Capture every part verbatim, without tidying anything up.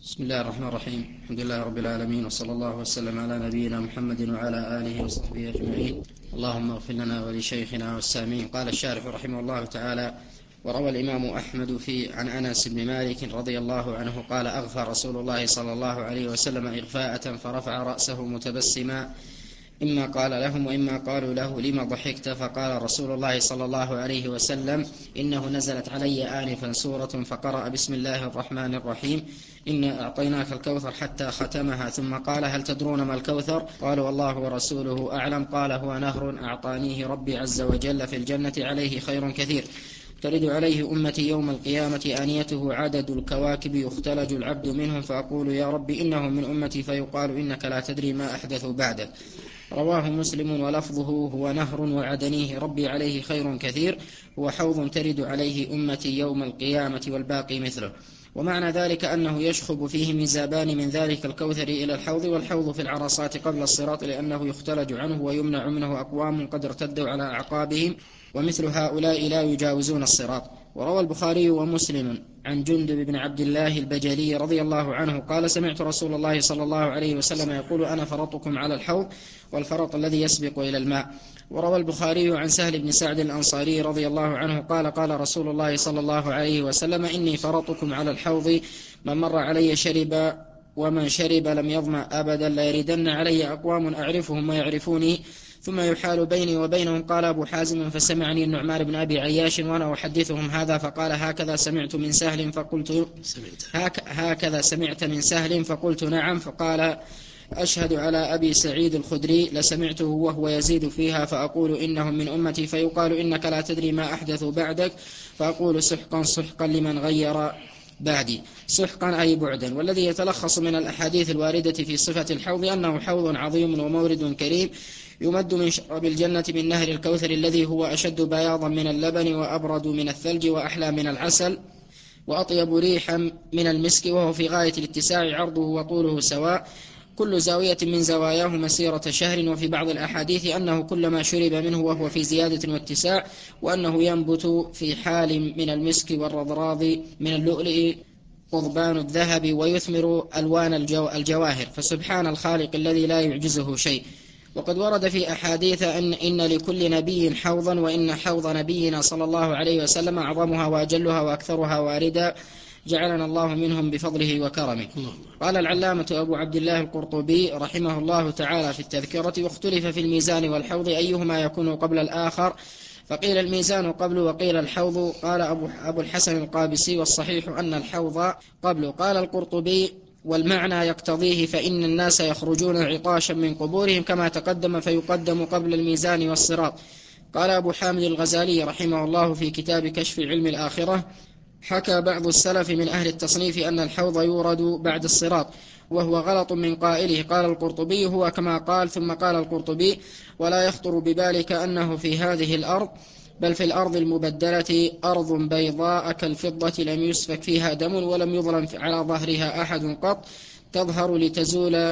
بسم الله الرحمن الرحيم. الحمد لله رب العالمين، وصلى الله وسلم على نبينا محمد وعلى آله وصحبه أجمعين. اللهم اغفر لنا ولشيخنا والسامعين. قال الشارح رحمه الله تعالى: وروى الإمام أحمد في عن أنس بن مالك رضي الله عنه قال: أغفى رسول الله صلى الله عليه وسلم إغفاءة فرفع رأسه متبسما، إما قال لهم وإما قالوا له: لما ضحكت؟ فقال رسول الله صلى الله عليه وسلم: إنه نزلت علي آنفا سورة فقرأ بسم الله الرحمن الرحيم إنا أعطيناك الكوثر حتى ختمها، ثم قال: هل تدرون ما الكوثر؟ قالوا: والله ورسوله أعلم. قال: هو نهر أعطانيه ربي عز وجل في الجنة عليه خير كثير، ترد عليه أمتي يوم القيامة آنيته عدد الكواكب، يختلج العبد منهم فأقول: يا رب إنه من أمتي، فيقال: إنك لا تدري ما أحدثوا بعدك. رواه مسلم ولفظه: هو نهر وعدنيه ربي عليه خير كثير، هو حوض ترد عليه أمتي يوم القيامة والباقي مثله. ومعنى ذلك أنه يشخب فيه ميزابان من ذلك الكوثر إلى الحوض، والحوض في العرصات قبل الصراط، لأنه يختلج عنه ويمنع منه أقوام قد ارتدوا على أعقابهم، ومثل هؤلاء لا يجاوزون الصراط. وروى البخاري ومسلم عن جندب بن عبد الله البجلي رضي الله عنه قال: سمعت رسول الله صلى الله عليه وسلم يقول: أنا فرطكم على الحوض، والفرط الذي يسبق إلى الماء. وروى البخاري عن سهل بن سعد الأنصاري رضي الله عنه قال: قال رسول الله صلى الله عليه وسلم: إني فرطكم على الحوض، من مر علي شرب، ومن شرب لم يظمأ أبدا، لا يردن علي أقوام أعرفهم ويعرفوني ثم يحال بيني وبينهم. قال أبو حازم: فسمعني النعمان بن أبي عياش وأنا أحدثهم هذا، فقال: هكذا سمعت من سهل؟ فقلت: هك هكذا سمعت من سهل؟ فقلت: نعم. فقال: أشهد على أبي سعيد الخدري لسمعته وهو يزيد فيها، فأقول: إنهم من أمتي، فيقال: إنك لا تدري ما أحدثوا بعدك، فأقول: سحقا سحقا لمن غير بعدي. سحقا أي بعدا. والذي يتلخص من الأحاديث الواردة في صفة الحوض أنه حوض عظيم ومورد كريم، يمد من شراب الجنة من نهر الكوثر، الذي هو أشد بياضا من اللبن، وأبرد من الثلج، وأحلى من العسل، وأطيب ريحا من المسك، وهو في غاية الاتساع، عرضه وطوله سواء، كل زاوية من زواياه مسيرة شهر. وفي بعض الأحاديث أنه كلما شرب منه وهو في زيادة واتساع، وأنه ينبت في حال من المسك والرضراض من اللؤلؤ قضبان الذهب، ويثمر ألوان الجو الجواهر. فسبحان الخالق الذي لا يعجزه شيء. وقد ورد في أحاديث أن إن لكل نبي حوضا، وإن حوض نبينا صلى الله عليه وسلم أعظمها وأجلها وأكثرها واردا، جعلنا الله منهم بفضله وكرمه. قال العلامة أبو عبد الله القرطبي رحمه الله تعالى في التذكرة: واختلف في الميزان والحوض أيهما يكون قبل الآخر، فقيل الميزان قبل وقيل الحوض. قال أبو الحسن القابسي: والصحيح أن الحوض قبل. قال القرطبي: والمعنى يقتضيه، فإن الناس يخرجون عطاشا من قبورهم كما تقدم، فيقدم قبل الميزان والصراط. قال أبو حامد الغزالي رحمه الله في كتاب كشف علم الآخرة: حكى بعض السلف من أهل التصنيف أن الحوض يورد بعد الصراط، وهو غلط من قائله. قال القرطبي: هو كما قال. ثم قال القرطبي: ولا يخطر ببالك أنه في هذه الأرض، بل في الأرض المبدلة أرض بيضاء كالفضة لم يسفك فيها دم ولم يظلم على ظهرها أحد قط، تظهر لتزول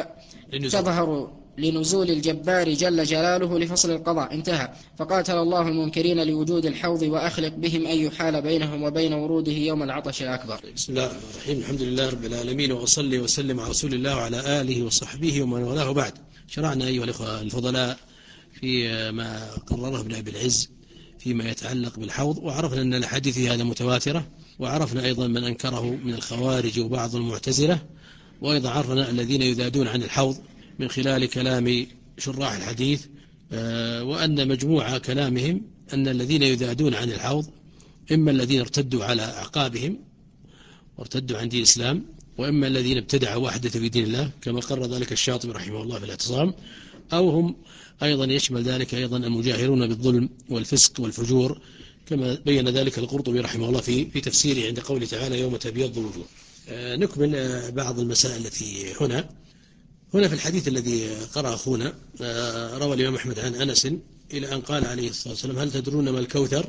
تظهر لنزول الجبار جل جلاله لفصل القضاء. انتهى. فقاتل الله المنكرين لوجود الحوض، وأخلق بهم أن يحال بينهم وبين وروده يوم العطش الأكبر. بسم الله الرحمن الرحيم. الحمد لله رب العالمين، وأصلي وسلم على رسول الله وعلى آله وصحبه ومن والاه بعد. شرعنا أيها الأخوة الفضلاء في ما قرره ابن أبي العز فيما يتعلق بالحوض، وعرفنا أن الحديث هذا متواترة، وعرفنا أيضا من أنكره من الخوارج وبعض المعتزلة، وأيضا عرفنا الذين يذادون عن الحوض من خلال كلام شراح الحديث، وأن مجموع كلامهم أن الذين يذادون عن الحوض إما الذين ارتدوا على أعقابهم وارتدوا عن دين الإسلام، وإما الذين ابتدعوا وحدة في دين الله كما قرر ذلك الشاطبي رحمه الله في الاعتصام، أو هم أيضا يشمل ذلك أيضا المجاهرون بالظلم والفسق والفجور، كما بين ذلك القرطبي رحمه الله في في تفسيره عند قوله تعالى: يوم تبيض وجوه. نكمل بعض المسائل التي هنا هنا في الحديث الذي قرأ أخونا. روى الإمام أحمد عن أنس إلى أن قال عليه الصلاة والسلام: هل تدرون ما الكوثر؟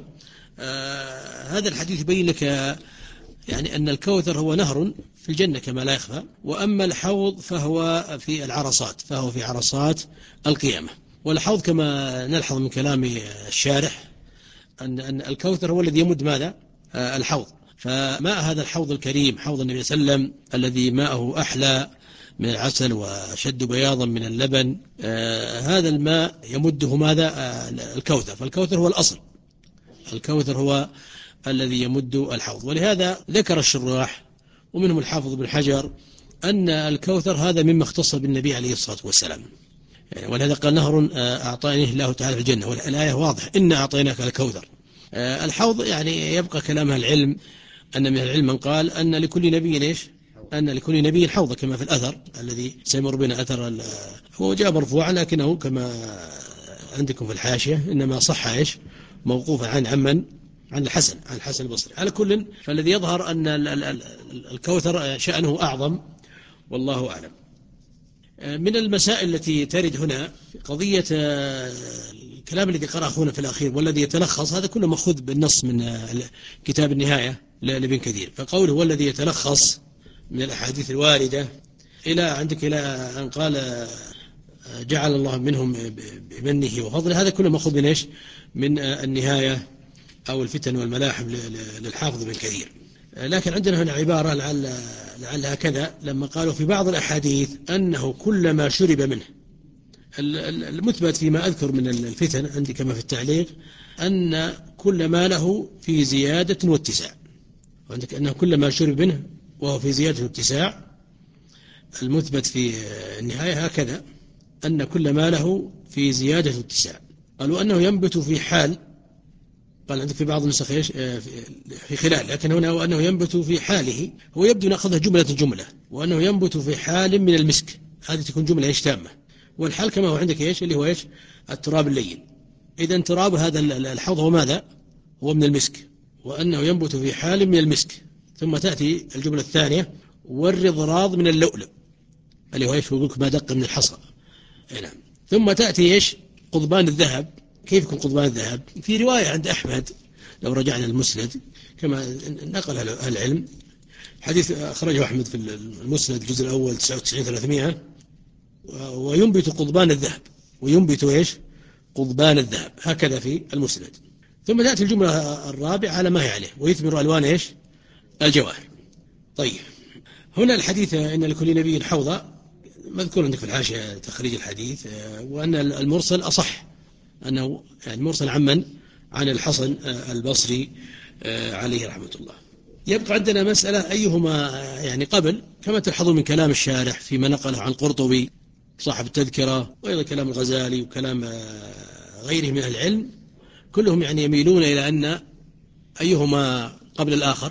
هذا الحديث يبين لك يعني أن الكوثر هو نهر في الجنة كما لا يخفى، وأما الحوض فهو في العرصات، فهو في عرصات القيامة. والحوض كما نلحظ من كلام الشارح أن أن الكوثر هو الذي يمد ماذا؟ الحوض. فماء هذا الحوض الكريم حوض النبي صلى الله عليه وسلم الذي ماءه أحلى من العسل وشد بياضا من اللبن، آه هذا الماء يمده ماذا؟ آه الكوثر، فالكوثر هو الأصل، الكوثر هو الذي يمد الحوض. ولهذا ذكر الشراح ومنهم الحافظ بن حجر أن الكوثر هذا مما اختص بالنبي عليه الصلاة والسلام، يعني ولهذا قال نهر أعطانيه الله تعالى في الجنة، والآية واضح إن أعطيناك الكوثر. آه الحوض يعني يبقى كلام العلم أن من العلم من قال أن لكل نبي إيش؟ أن لكل نبي حوض كما في الأثر الذي سيمر بنا أثر، هو جاء مرفوعا لكنه كما عندكم في الحاشية إنما صح إيش؟ موقوفا عن عمن؟ عن الحسن، عن الحسن البصري. على كل فالذي يظهر أن الكوثر شأنه أعظم والله أعلم. من المسائل التي ترد هنا قضية الكلام الذي قرأ أخونا في الأخير والذي يتلخص، هذا كله مأخوذ بالنص من كتاب النهاية لابن كثير، فقوله هو الذي يتلخص من الأحاديث الواردة إلى عندك إلى أن قال جعل الله منهم بمنه وفضله، هذا كله مأخوذ من إيش؟ من النهاية أو الفتن والملاحم للحافظ بن كثير. لكن عندنا هنا عبارة لعل لعلها كذا لما قالوا في بعض الأحاديث أنه كلما شرب منه، المثبت فيما أذكر من الفتن عندي كما في التعليق أن كل ما له في زيادة واتساع، وعندك أنه كلما شرب منه وهو في زيادة واتساع. المثبت في النهاية هكذا أن كل ما له في زيادة واتساع، قالوا أنه ينبت في حال، قال عندك في بعض النسخ في خلال، لكن هنا هو أنه ينبت في حاله، هو يبدو نأخذها جملة جملة، وأنه ينبت في حال من المسك، هذه تكون جملة إيش تامة، والحال كما هو عندك إيش اللي هو إيش التراب اللين. إذا تراب هذا الحوض هو ماذا؟ هو من المسك، وأنه ينبت في حال من المسك. ثم تأتي الجملة الثانية والرضراض من اللؤلؤ اللي هو إيش؟ يقولك ما دق من الحصى. نعم. ثم تأتي إيش؟ قضبان الذهب. كيف يكون قضبان الذهب؟ في رواية عند أحمد لو رجعنا المسند كما نقل العلم، حديث أخرجه أحمد في المسند الجزء الأول تسعة وتسعين ثلاثمائة، وينبت قضبان الذهب، وينبت إيش؟ قضبان الذهب، هكذا في المسند. ثم تأتي الجملة الرابعة على ما هي عليه ويثمر ألوان إيش؟ الجواهر. طيب هنا الحديث إن لكل نبي حوضة مذكور عندك في الحاشية تخريج الحديث، وأن المرسل أصح، أنه يعني مرسل عمن؟ عن الحسن البصري عليه رحمة الله. يبقى عندنا مسألة أيهما يعني قبل، كما تلحظون من كلام الشارح فيما نقله عن قرطبي صاحب التذكرة، وأيضا كلام الغزالي وكلام غيره من العلم، كلهم يعني يميلون إلى أن أيهما قبل الآخر؟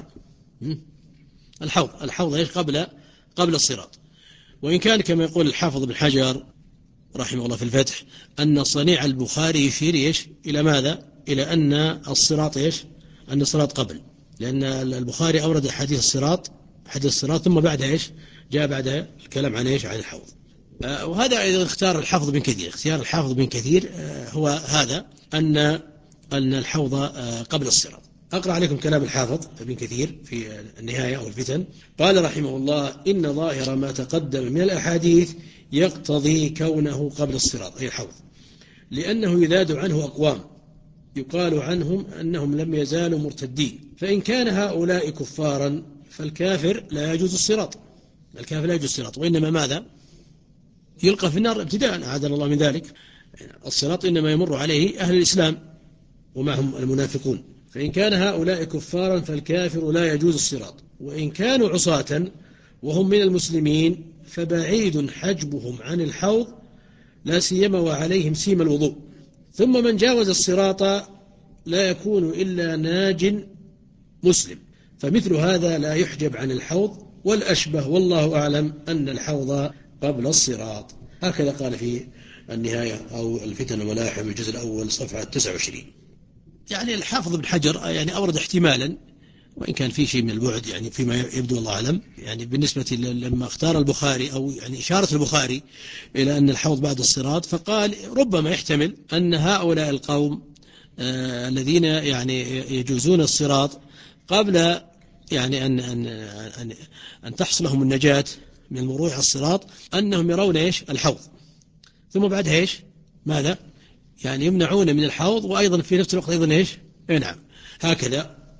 الحوض، الحوض إيش؟ قبل قبل الصراط. وإن كان كما يقول الحافظ بن حجر رحمه الله في الفتح أن صنيع البخاري يشير إيش؟ إلى ماذا؟ إلى أن الصراط إيش؟ أن الصراط قبل، لأن البخاري أورد حديث الصراط، حديث الصراط، ثم بعدها إيش؟ جاء بعدها الكلام عن إيش؟ عن الحوض. آه وهذا أيضا اختار الحافظ بن كثير، اختيار الحافظ بن كثير آه هو هذا، أن أن الحوض آه قبل الصراط. أقرأ عليكم كلام الحافظ ابن كثير في النهاية أو الفتن. قال رحمه الله إن ظاهر ما تقدم من الأحاديث يقتضي كونه قبل الصراط أي الحوض، لأنه يذاد عنه أقوام يقال عنهم أنهم لم يزالوا مرتدين، فإن كان هؤلاء كفارا فالكافر لا يجوز الصراط، الكافر لا يجوز الصراط، وإنما ماذا؟ يلقى في النار ابتداء، أعاذنا الله من ذلك. الصراط إنما يمر عليه أهل الإسلام ومعهم المنافقون، فإن كان هؤلاء كفارا فالكافر لا يجوز الصراط، وإن كانوا عصاة وهم من المسلمين فبعيد حجبهم عن الحوض لا سيما وعليهم سيم الوضوء. ثم من جاوز الصراط لا يكون إلا ناج مسلم، فمثل هذا لا يحجب عن الحوض، والأشبه والله أعلم أن الحوض قبل الصراط. هكذا قال في النهاية أو الفتن والملاحم الجزء الأول صفحة تسعة وعشرين. يعني الحافظ بن حجر يعني أورد احتمالا، وإن كان في شيء من البعد يعني فيما يبدو الله أعلم، يعني بالنسبة لما اختار البخاري أو يعني إشارة البخاري إلى أن الحوض بعد الصراط، فقال ربما يحتمل أن هؤلاء القوم آه الذين يعني يجوزون الصراط قبل يعني أن أن أن, أن تحصل لهم النجاة من المرور على الصراط، أنهم يرون إيش؟ الحوض، ثم بعدها إيش؟ ماذا؟ يعني يمنعون من الحوض، وأيضا في نفس الوقت أيضا إيش؟ إيه نعم، هكذا.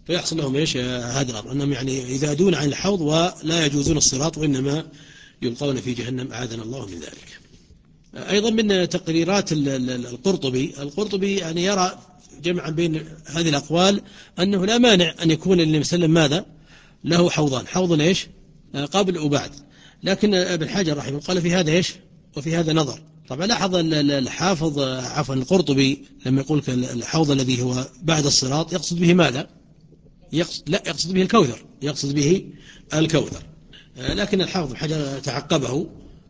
فيحصل لهم إيش هذا الأمر، أنهم يعني يذادون عن الحوض ولا يجوزون الصراط وإنما يلقون في جهنم أعاذنا الله من ذلك. أيضا من تقريرات القرطبي القرطبي يعني يرى جمعا بين هذه الأقوال أنه لا مانع أن يكون النبي صلى الله عليه وسلم ماذا له حوضان، حوض إيش قبل وبعد، لكن ابن حجر رحمه الله قال في هذا إيش وفي هذا نظر. طبعا لاحظ الحافظ عفوا القرطبي لما يقول الحوض الذي هو بعد الصراط يقصد به ماذا؟ يقصد لا يقصد به الكوثر، يقصد به الكوثر، لكن الحافظ حجر تعقبه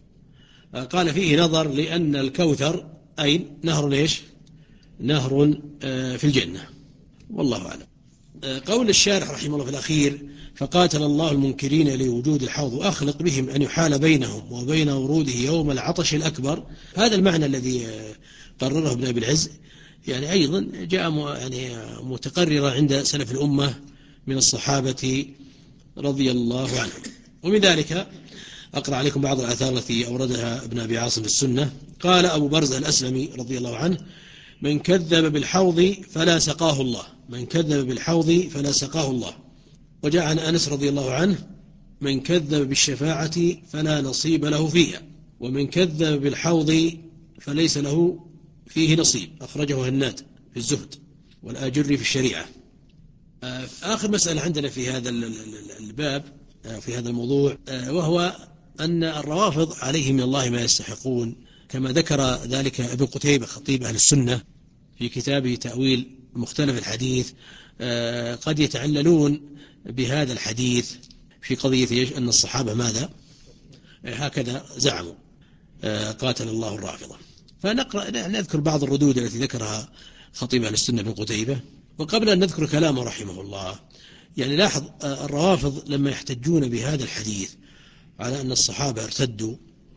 قال فيه نظر لأن الكوثر أي نهر إيش نهر في الجنة، والله أعلم. قول الشارح رحمه الله في الأخير فقاتل الله المنكرين لوجود الحوض وأخلق بهم أن يحال بينهم وبين وروده يوم العطش الأكبر، هذا المعنى الذي قرره ابن أبي العز يعني أيضا جاء يعني متقررا عند سلف الأمة من الصحابة رضي الله عنهم. ومن ذلك أقرأ عليكم بعض الآثار التي أوردها ابن أبي عاصم في السنة. قال أبو برزة الأسلمي رضي الله عنه من كذب بالحوض فلا سقاه الله، من كذب بالحوض فلا سقاه الله. وجاء عن أنس رضي الله عنه من كذب بالشفاعة فلا نصيب له فيها، ومن كذب بالحوض فليس له فيه نصيب، أخرجه هناد في الزهد والآجري في الشريعة. آخر مسألة عندنا في هذا الباب في هذا الموضوع وهو أن الروافض عليهم من الله ما يستحقون، كما ذكر ذلك ابن قتيبة خطيب أهل السنة في كتابه تأويل مختلف الحديث. قد يتعللون بهذا الحديث في قضية أن الصحابة ماذا هكذا زعموا قاتل الله الرافضة. فنقرأ نذكر بعض الردود التي ذكرها خطيب أهل السنة ابن قتيبة. وقبل أن نذكر كلامه رحمه الله يعني لاحظ الروافض لما يحتجون بهذا الحديث على أن الصحابة ارتدوا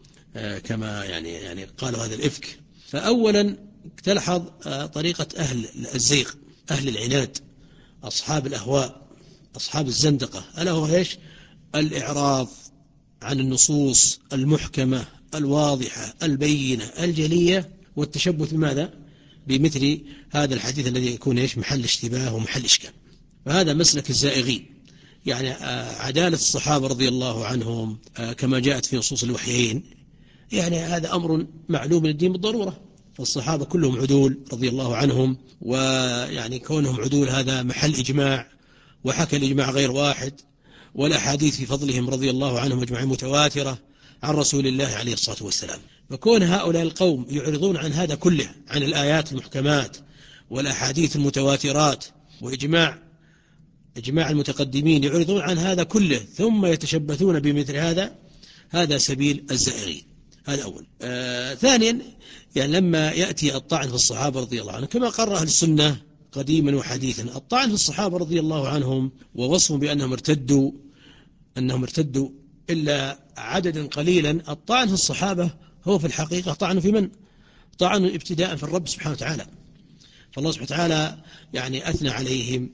كما يعني يعني قالوا هذا الإفك، فأولا تلحظ طريقة أهل الزيغ أهل العناد أصحاب الأهواء أصحاب الزندقة، ألا هو إيش الإعراض عن النصوص المحكمة الواضحة البينة الجلية والتشبث بماذا بمثل هذا الحديث الذي يكون إيش محل اشتباه ومحل إشكال. فهذا مسلك الزائغين، يعني عدالة الصحابة رضي الله عنهم كما جاءت في نصوص الوحيين، يعني هذا أمر معلوم للدين بالضرورة، فالصحابة كلهم عدول رضي الله عنهم، ويعني كونهم عدول هذا محل إجماع، وحكى الإجماع غير واحد، والأحاديث في فضلهم رضي الله عنهم أجمعين متواترة عن رسول الله عليه الصلاة والسلام. فكون هؤلاء القوم يعرضون عن هذا كله، عن الآيات المحكمات والأحاديث المتواترات وإجماع إجماع المتقدمين، يعرضون عن هذا كله ثم يتشبثون بمثل هذا، هذا سبيل الزائغين. هذا أول. آه ثانيا يعني لما يأتي الطعن في الصحابة رضي الله عنهم كما قرر أهل السنة قديما وحديثا، الطعن في الصحابة رضي الله عنهم ووصفهم بأنهم ارتدوا أنهم ارتدوا إلا عددا قليلا، الطعن في الصحابة هو في الحقيقة طعن في من؟ طعن ابتداء في الرب سبحانه وتعالى، فالله سبحانه وتعالى يعني أثنى عليهم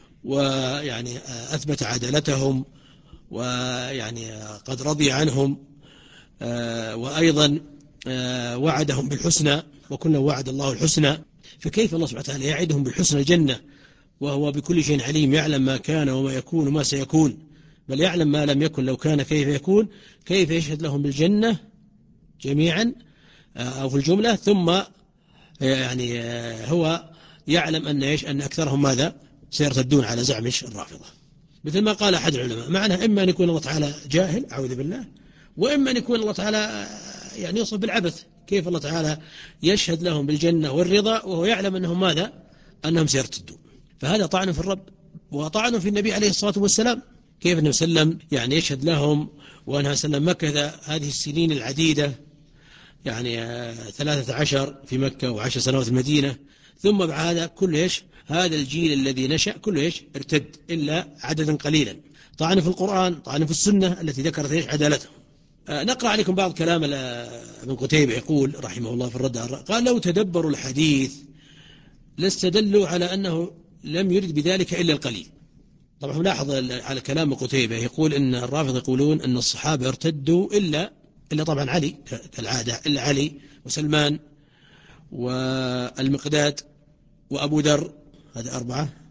ويعني أثبت عدالتهم ويعني قد رضي عنهم، وأيضا وعدهم بالحسنى وكنا وعد الله الحسنى، فكيف الله سبحانه وتعالى يعدهم بالحسنى الجنة وهو بكل شيء عليم، يعلم ما كان وما يكون وما سيكون، بل يعلم ما لم يكن لو كان كيف يكون، كيف يشهد لهم بالجنة جميعا أو في الجملة، ثم يعني هو يعلم أن إيش أن أكثرهم ماذا سيرتدون على زعم الرافضة، مثل ما قال أحد العلماء معنى إما أن يكون الله تعالى جاهل أعوذ بالله، وإما أن يكون الله تعالى يعني يوصف بالعبث، كيف الله تعالى يشهد لهم بالجنة والرضا وهو يعلم أنهم ماذا أنهم سيرتدون. فهذا طعن في الرب وطعن في النبي عليه الصلاة والسلام، كيف النبي صلى الله عليه وسلم يعني يشهد لهم وأنها سلم مكث هذه السنين العديدة يعني ثلاثة عشر في مكة وعشر سنوات المدينة، ثم بعد كل إيش هذا الجيل الذي نشأ كله إيش ارتد إلا عددا قليلا. طعن في القرآن، طعن في السنة التي ذكرت إيش عدالته. آه نقرأ عليكم بعض كلام ابن قتيبة يقول رحمه الله في الرد، قال لو تدبروا الحديث لاستدلوا على أنه لم يرد بذلك إلا القليل. طبعا لاحظ على كلام قتيبة يقول إن الرافض يقولون أن الصحابة ارتدوا إلا إلا طبعا علي كالعادة، إلا علي وسلمان والمقداد وأبو ذر، هذا أربعة،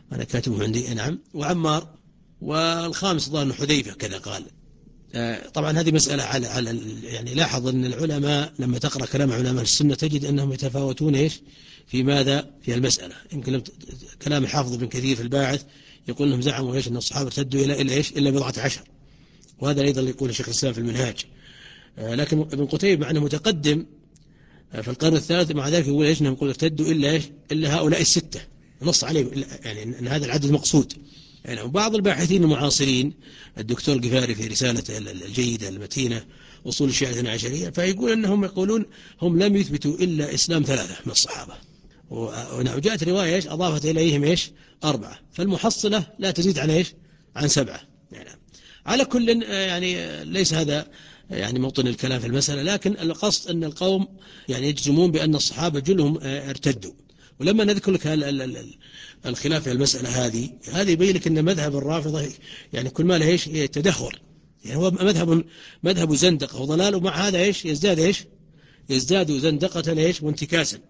أنا كاتبه عندي نعم، وعمار، والخامس ظن حذيفة كذا قال. طبعا هذه مسألة على على يعني لاحظ أن العلماء لما تقرأ كلام علماء السنة تجد أنهم يتفاوتون إيش في ماذا في المسألة. يمكن كلام الحافظ بن كثير في الباعث يقول أنهم زعموا إيش أن الصحابة ارتدوا إلى إلا إيش إلا بضعة عشر، وهذا أيضا يقول الشيخ الإسلام في المنهاج. لكن ابن قتيبة مع أنه متقدم في القرن الثالث مع ذلك يقول إيش أنهم يقول ارتدوا إلا إيش إلا هؤلاء الستة، نص عليه يعني أن هذا العدد مقصود. يعني بعض الباحثين المعاصرين الدكتور القفاري في رسالته الجيدة المتينة أصول الشيعة الاثنى عشرية فيقول أنهم يقولون هم لم يثبتوا إلا إسلام ثلاثة من الصحابة، وجاءت رواية إيش أضافت إليهم إيش أربعة، فالمحصلة لا تزيد عن إيش عن سبعة. يعني على كل يعني ليس هذا يعني موطن الكلام في المسألة، لكن القصد أن القوم يعني يجزمون بأن الصحابة جلهم ارتدوا. ولما نذكر لك الخلاف في المسألة هذه هذه يبين لك أن مذهب الرافضة يعني كل ما له إيش تدهور، يعني هو مذهب مذهب زندقة وضلال، ومع هذا إيش يزداد إيش يزداد زندقة إيش وانتكاسا.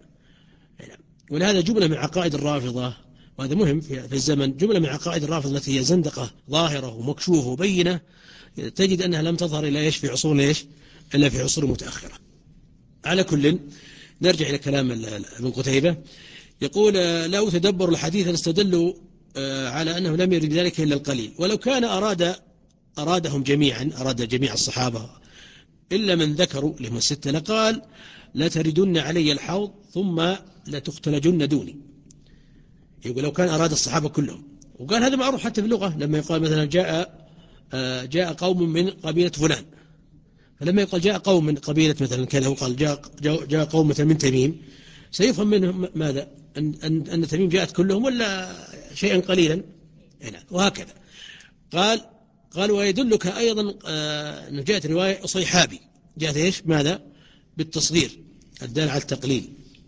ولهذا جملة من عقائد الرافضة، وهذا مهم في الزمن، جملة من عقائد الرافضة التي هي زندقة ظاهرة ومكشوفة وبينة تجد أنها لم تظهر إلا إيش في عصور إيش إلا في عصور متأخرة. على كل نرجع إلى كلام ابن قتيبة، يقول لو تدبروا الحديث لاستدلوا على أنه لم يرد ذلك إلا القليل، ولو كان أراد أرادهم جميعا أراد جميع الصحابة إلا من ذكروا لهم الستة لقال لتردن علي الحوض ثم لتختلجن دوني. يقول لو كان أراد الصحابة كلهم، وقال هذا معروف حتى في اللغة لما يقال مثلا جاء جاء قوم من قبيلة فلان، فلما يقال جاء قوم من قبيلة مثلا كذا وقال جاء جاء قوم مثلا من تميم سيفهم منهم ماذا أن أن أن تميم جاءت كلهم ولا شيئا قليلا، وهكذا قال. قال ويدلك أيضا أن جاءت رواية صيحابي جاءت إيش ماذا بالتصغير الدال على التقليل.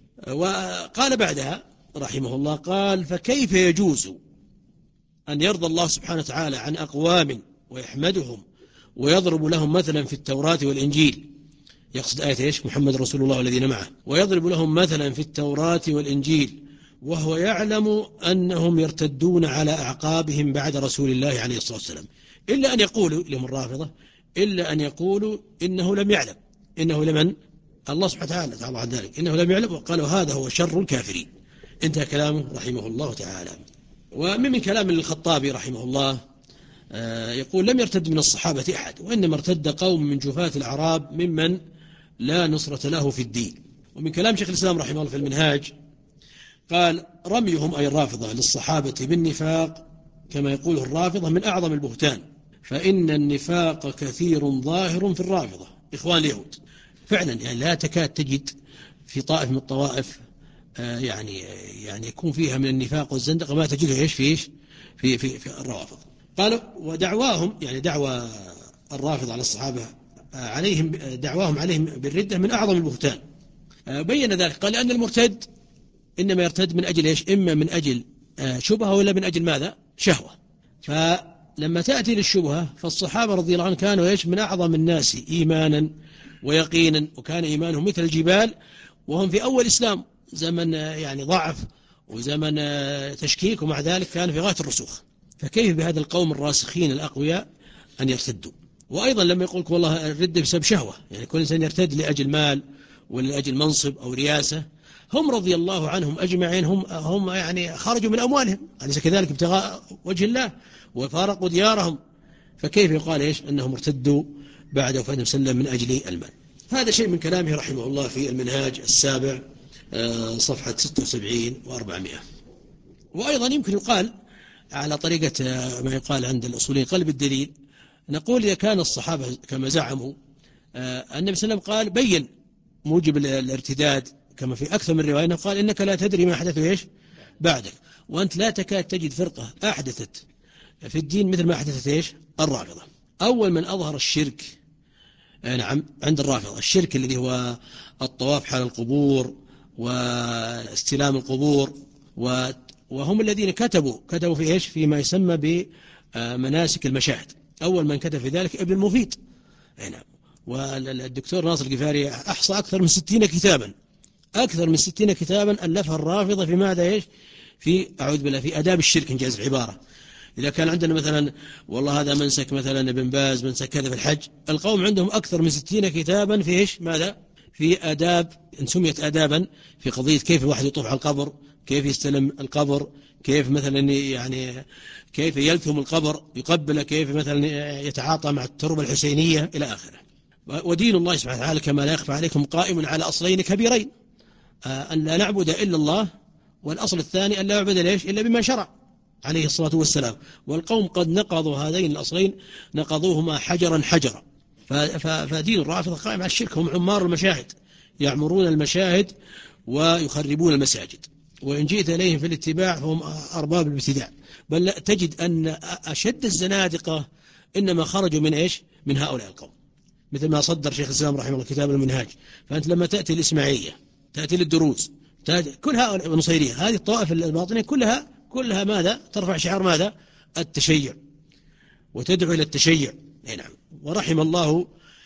وقال بعدها رحمه الله قال فكيف يجوز أن يرضى الله سبحانه وتعالى عن أقوام ويحمدهم ويضرب لهم مثلا في التوراة والإنجيل، يقصد آية إيش محمد رسول الله والذين معه، ويضرب لهم مثلا في التوراة والإنجيل وهو يعلم أنهم يرتدون على أعقابهم بعد رسول الله عليه الصلاة والسلام، إلا أن يقولوا لهم الرافضة إلا أن يقولوا إنه لم يعلم، إنه لمن الله سبحانه وتعالى تعالى عن ذلك إنه لم يعلم، وقالوا هذا هو شر الكافرين. انتهى كلامه رحمه الله تعالى. ومن كلام الخطابي رحمه الله يقول لم يرتد من الصحابة أحد، وإنما ارتد قوم من جفاة الأعراب ممن لا نصرة له في الدين. ومن كلام شيخ الإسلام رحمه الله في المنهاج قال رميهم أي الرافضة للصحابة بالنفاق كما يقوله الرافضة من أعظم البهتان، فإن النفاق كثير ظاهر في الرافضة إخوان اليهود. فعلا يعني لا تكاد تجد في طائف من الطوائف يعني يعني يكون فيها من النفاق والزندقة ما تجده إيش في إيش في في في الروافض. قالوا ودعواهم يعني دعوى الرافض على الصحابة عليهم دعواهم عليهم بالردة من أعظم البهتان. بين ذلك قال أن المرتد إنما يرتد من أجل إيش إما من أجل شبهة ولا من أجل ماذا شهوة. فلما تأتي للشبهة فالصحابة رضي الله عنهم كانوا إيش من أعظم الناس إيمانا ويقينا، وكان إيمانهم مثل الجبال وهم في أول إسلام زمن يعني ضعف وزمن تشكيك، ومع ذلك كان في غاية الرسوخ. فكيف بهذا القوم الراسخين الأقوياء أن يرتدوا؟ وأيضا لما يقولك والله الردة بسبب شهوة، يعني كل إنسان يرتد لأجل مال ولا لأجل منصب أو رياسة، هم رضي الله عنهم أجمعين هم هم يعني خرجوا من أموالهم أليس كذلك ابتغاء وجه الله وفارقوا ديارهم، فكيف يقال إيش أنهم ارتدوا بعد وفاة النبي صلى الله عليه وسلم من أجل المال؟ هذا شيء من كلامه رحمه الله في المنهاج السابع صفحة ستة وسبعين وأربعمائة. وأيضا يمكن يقال على طريقة ما يقال عند الأصولين قلب الدليل، نقول إذا كان الصحابة كما زعموا النبي صلى الله عليه وسلم قال بين موجب الارتداد كما في أكثر من رواية قال إنك لا تدري ما حدث إيش بعدك، وأنت لا تكاد تجد فرقة أحدثت في الدين مثل ما حدثت إيش الرافضة. أول من أظهر الشرك نعم عند الرافضة الشرك الذي هو الطواف حول القبور واستلام القبور، وهم الذين كتبوا كتبوا في إيش فيما يسمى بمناسك المشاهد. أول من كتب في ذلك ابن المفيد نعم. والدكتور ناصر القفاري أحصى أكثر من ستين كتابا أكثر من ستين كتابا ألفها الرافضة في ماذا إيش في أعوذ بالله في آداب الشرك إنجاز العبارة. إذا كان عندنا مثلا والله هذا منسك مثلا ابن باز منسك كذا في الحج، القوم عندهم أكثر من ستين كتابا في إيش ماذا في آداب إن سميت آدابا في قضية كيف الواحد يطوف على القبر، كيف يستلم القبر، كيف مثلا يعني كيف يلثم القبر يقبله، كيف مثلا يتعاطى مع التربة الحسينية إلى آخره. ودين الله سبحانه وتعالى كما لا يخفى عليكم قائم على أصلين كبيرين، أن لا نعبد إلا الله، والأصل الثاني أن لا نعبد ليش إلا بما شرع عليه الصلاة والسلام. والقوم قد نقضوا هذين الأصلين نقضوهما حجرا حجرا. فدين الرافضة قائم على الشرك، هم عمار المشاهد يعمرون المشاهد ويخربون المساجد، وإن جئت إليهم في الاتباع فهم أرباب الابتداع. بل تجد أن أشد الزنادقة إنما خرجوا من إيش من هؤلاء القوم، مثل ما صدر شيخ الإسلام رحمه الله كتاب المنهاج. فأنت لما تأتي الإسماعيلية، تأتي للدروز، تأتي كل هؤلاء النصيرية، هذه الطوائف الباطنية كلها كلها ماذا ترفع شعار ماذا التشيع وتدعو إلى التشيع. نعم. ورحم الله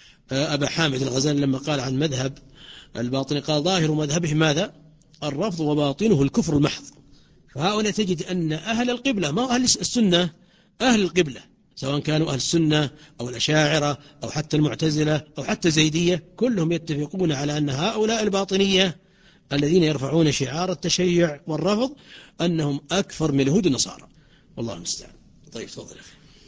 أبا حامد الغزالي لما قال عن مذهب الباطني قال ظاهر مذهبه ماذا الرفض وباطنه الكفر المحض. فهؤلاء تجد أن أهل القبلة ما أهل السنة، أهل القبلة سواء كانوا أهل السنة أو الأشاعرة أو حتى المعتزلة أو حتى زيدية، كلهم يتفقون على أن هؤلاء الباطنية الذين يرفعون شعار التشيع والرفض أنهم أكثر من اليهود النصارى، والله المستعان. طيب تفضل.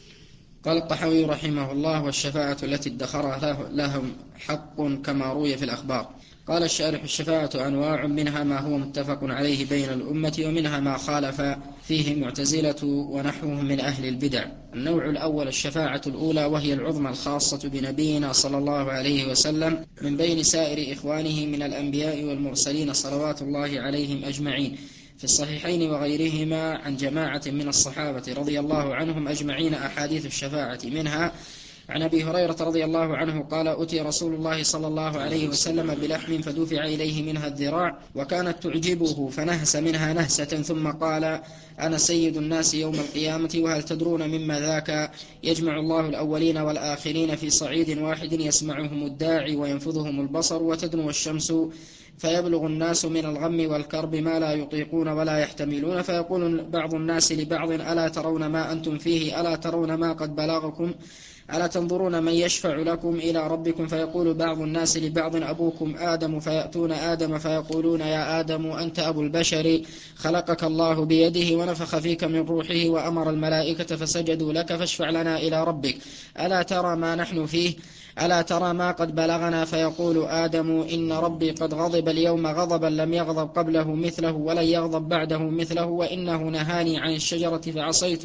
قال الطحاوي رحمه الله: والشفاعة التي ادخرها لهم حق كما روي في الأخبار. قال الشارح: الشفاعة أنواع، منها ما هو متفق عليه بين الأمة، ومنها ما خالف فيه المعتزلة ونحوهم من أهل البدع. النوع الأول الشفاعة الأولى، وهي العظمى الخاصة بنبينا صلى الله عليه وسلم من بين سائر إخوانه من الأنبياء والمرسلين صلوات الله عليهم أجمعين، في الصحيحين وغيرهما عن جماعة من الصحابة رضي الله عنهم أجمعين أحاديث الشفاعة، منها عن أبي هريرة رضي الله عنه قال: أتي رسول الله صلى الله عليه وسلم بلحم فدفع إليه منها الذراع، وكانت تعجبه فنهس منها نهسة، ثم قال: أنا سيد الناس يوم القيامة، وهل تدرون مما ذاك؟ يجمع الله الأولين والآخرين في صعيد واحد، يسمعهم الداعي وينفذهم البصر، وتدنو الشمس فيبلغ الناس من الغم والكرب ما لا يطيقون ولا يحتملون، فيقول بعض الناس لبعض: ألا ترون ما أنتم فيه؟ ألا ترون ما قد بلغكم؟ ألا تنظرون من يشفع لكم إلى ربكم؟ فيقول بعض الناس لبعض: أبوكم آدم. فيأتون آدم فيقولون: يا آدم أنت أبو البشر، خلقك الله بيده ونفخ فيك من روحه وأمر الملائكة فسجدوا لك، فاشفع لنا إلى ربك. ألا ترى ما نحن فيه؟ ألا ترى ما قد بلغنا؟ فيقول آدم: إن ربي قد غضب اليوم غضبا لم يغضب قبله مثله ولن يغضب بعده مثله، وإنه نهاني عن الشجرة فعصيت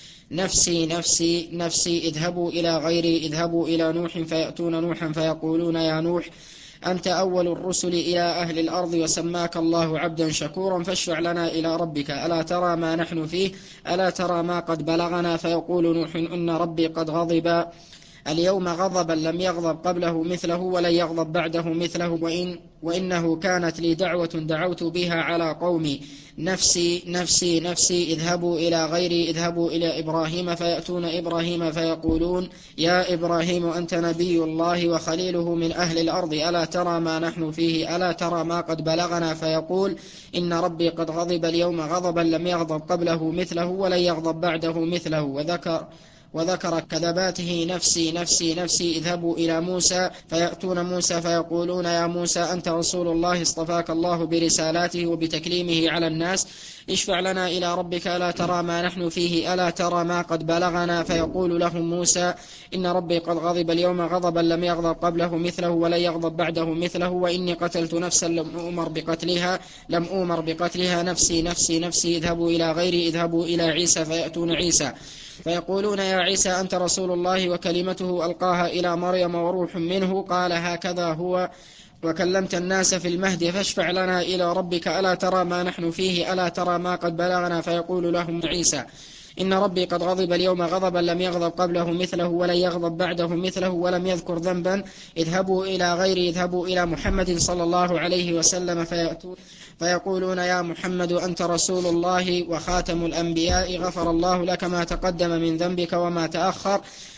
نفسي نفسي نفسي اذهبوا إلى غيري، اذهبوا إلى نوح. فيأتون نوحا فيقولون: يا نوح أنت أول الرسل إلى أهل الأرض، وسماك الله عبدا شكورا، فاشفع لنا إلى ربك. ألا ترى ما نحن فيه؟ ألا ترى ما قد بلغنا؟ فيقول نوح: إن ربي قد غضب اليوم غضبا لم يغضب قبله مثله ولن يغضب بعده مثله، وإن وإنه كانت لي دعوة دعوت بها على قومي، نفسي نفسي نفسي اذهبوا إلى غيري، اذهبوا إلى إبراهيم. فيأتون إبراهيم فيقولون: يا إبراهيم أنت نبي الله وخليله من أهل الأرض، ألا ترى ما نحن فيه؟ ألا ترى ما قد بلغنا؟ فيقول: إن ربي قد غضب اليوم غضبا لم يغضب قبله مثله ولن يغضب بعده مثله. وذكر وذكر كذباته: نفسي نفسي نفسي اذهبوا إلى موسى. فيأتون موسى فيقولون: يا موسى أنت رسول الله، اصطفاك الله برسالاته وبتكليمه على الناس، اشفع لنا إلى ربك. ألا ترى ما نحن فيه؟ ألا ترى ما قد بلغنا؟ فيقول لهم موسى: إن ربي قد غضب اليوم غضبا لم يغضب قبله مثله ولن يغضب بعده مثله، وإني قتلت نفسا لم أؤمر بقتلها لم أؤمر بقتلها نفسي نفسي نفسي اذهبوا إلى غيري، اذهبوا إلى عيسى. فيأتون عيسى فيقولون: يا عيسى أنت رسول الله وكلمته ألقاها إلى مريم وروح منه، قال هكذا هو وكلمت الناس في المهد، فاشفع لنا إلى ربك. ألا ترى ما نحن فيه؟ ألا ترى ما قد بلغنا؟ فيقول لهم عيسى: إن ربي قد غضب اليوم غضبا لم يغضب قبله مثله ولن يغضب بعده مثله، ولم يذكر ذنبا، اذهبوا إلى غيري، اذهبوا إلى محمد صلى الله عليه وسلم. فيأتون فيقولون: يا محمد أنت رسول الله وخاتم الأنبياء، غفر الله لك ما تقدم من ذنبك وما تأخر،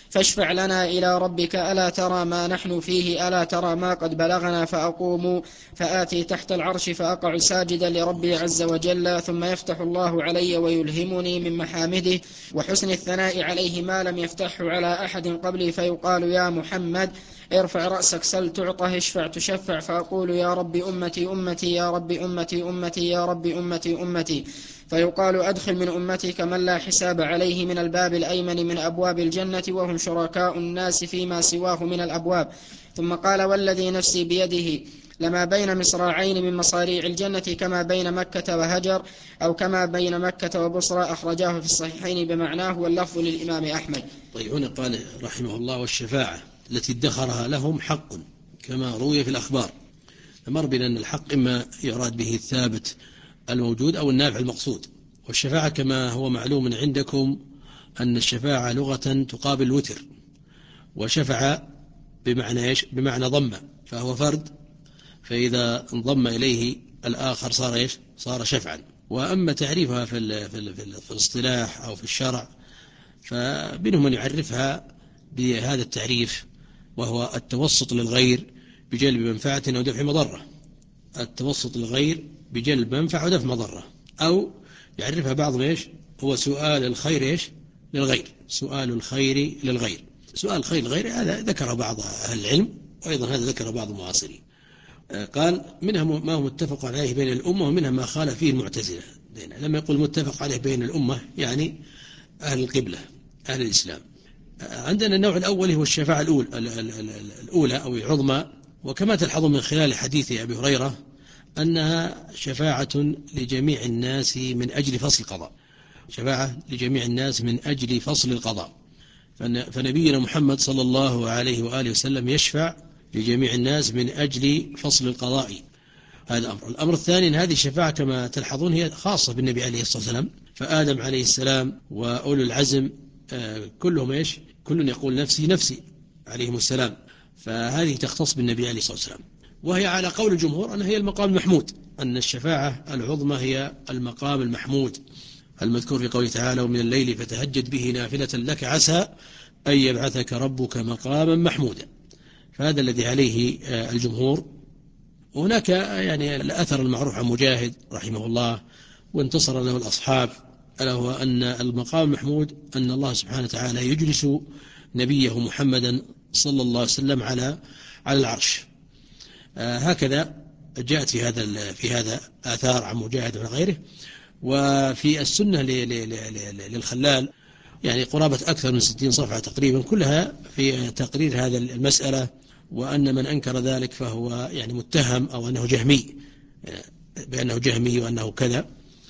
فاشفع لنا إلى ربك ألا ترى ما نحن فيه ألا ترى ما قد بلغنا فأقوم فآتي تحت العرش فأقع ساجدا لربي عز وجل ثم يفتح الله علي ويلهمني من محامده وحسن الثناء عليه ما لم يفتحه على أحد قبلي فيقال يا محمد ارفع رأسك سل تعطه اشفع تشفع فأقول يا رب أمتي أمتي يا رب أمتي أمتي يا رب أمتي أمتي فيقال أدخل من أمتك من لا حساب عليه من الباب الأيمن من أبواب الجنة وهم شركاء الناس فيما سواه من الأبواب. ثم قال والذي نفسي بيده لما بين مصراعين من مصاريع الجنة كما بين مكة وهجر أو كما بين مكة وبصرى أخرجاه في الصحيحين بمعناه واللفظ للإمام أحمد. طيب هنا قال رحمه الله والشفاعة التي ادخرها لهم حق كما روي في الأخبار. أمر بنا أن الحق إما يراد به الثابت الموجود أو النافع المقصود. والشفاعة كما هو معلوم عندكم أن الشفاعة لغة تقابل الوتر، وشفع بمعنى إيش؟ بمعنى ضم، فهو فرد، فإذا انضم إليه الآخر صار إيش؟ صار شفعا. وأما تعريفها في, ال في, ال في, ال في الاصطلاح أو في الشرع فمنهم من يعرفها بهذا التعريف، وهو التوسط للغير بجلب منفعة أو دفع مضرة. التوسط للغير بجلب منفعة ودفع مضرة. أو يعرفها بعضهم إيش؟ هو سؤال الخير إيش؟ للغير، سؤال الخير للغير. سؤال الخير للغير هذا ذكر بعض أهل العلم، وأيضا هذا ذكر بعض المعاصرين. قال منها ما هو متفق عليه بين الأمة ومنها ما خالف فيه المعتزلة. لما يقول متفق عليه بين الأمة يعني أهل القبلة أهل الإسلام. عندنا النوع الأول هو الشفاعة الأولى, الأولى أو العظمى، وكما تلحظون من خلال حديث أبي هريرة أنها شفاعة لجميع الناس من أجل فصل القضاء، شفاعة لجميع الناس من أجل فصل القضاء. فنبينا محمد صلى الله عليه وآله وسلم يشفع لجميع الناس من أجل فصل القضاء. هذا أمر. الأمر الثاني أن هذه الشفاعة كما تلحظون هي خاصة بالنبي عليه الصلاة والسلام، فآدم عليه السلام وأولو العزم كلهم إيش؟ كل يقول نفسي نفسي عليهم السلام، فهذه تختص بالنبي عليه الصلاة والسلام. وهي على قول الجمهور أنها هي المقام المحمود، أن الشفاعة العظمى هي المقام المحمود المذكور في قوله تعالى ومن الليل فتهجد به نافلة لك عسى أن يبعثك ربك مقاما محمودا. فهذا الذي عليه الجمهور. وهناك يعني الأثر المعروف عن مجاهد رحمه الله وانتصر له الأصحاب، ألا هو أن المقام المحمود أن الله سبحانه وتعالى يجلس نبيه محمدا صلى الله عليه وسلم على على العرش. آه هكذا جاءت في هذا في هذا آثار عن مجاهد وغيره. وفي السنة للخلال يعني قرابة أكثر من ستين صفحة تقريبا، كلها في تقرير هذا المسألة، وأن من أنكر ذلك فهو يعني متهم أو أنه جهمي، بأنه جهمي وأنه كذا.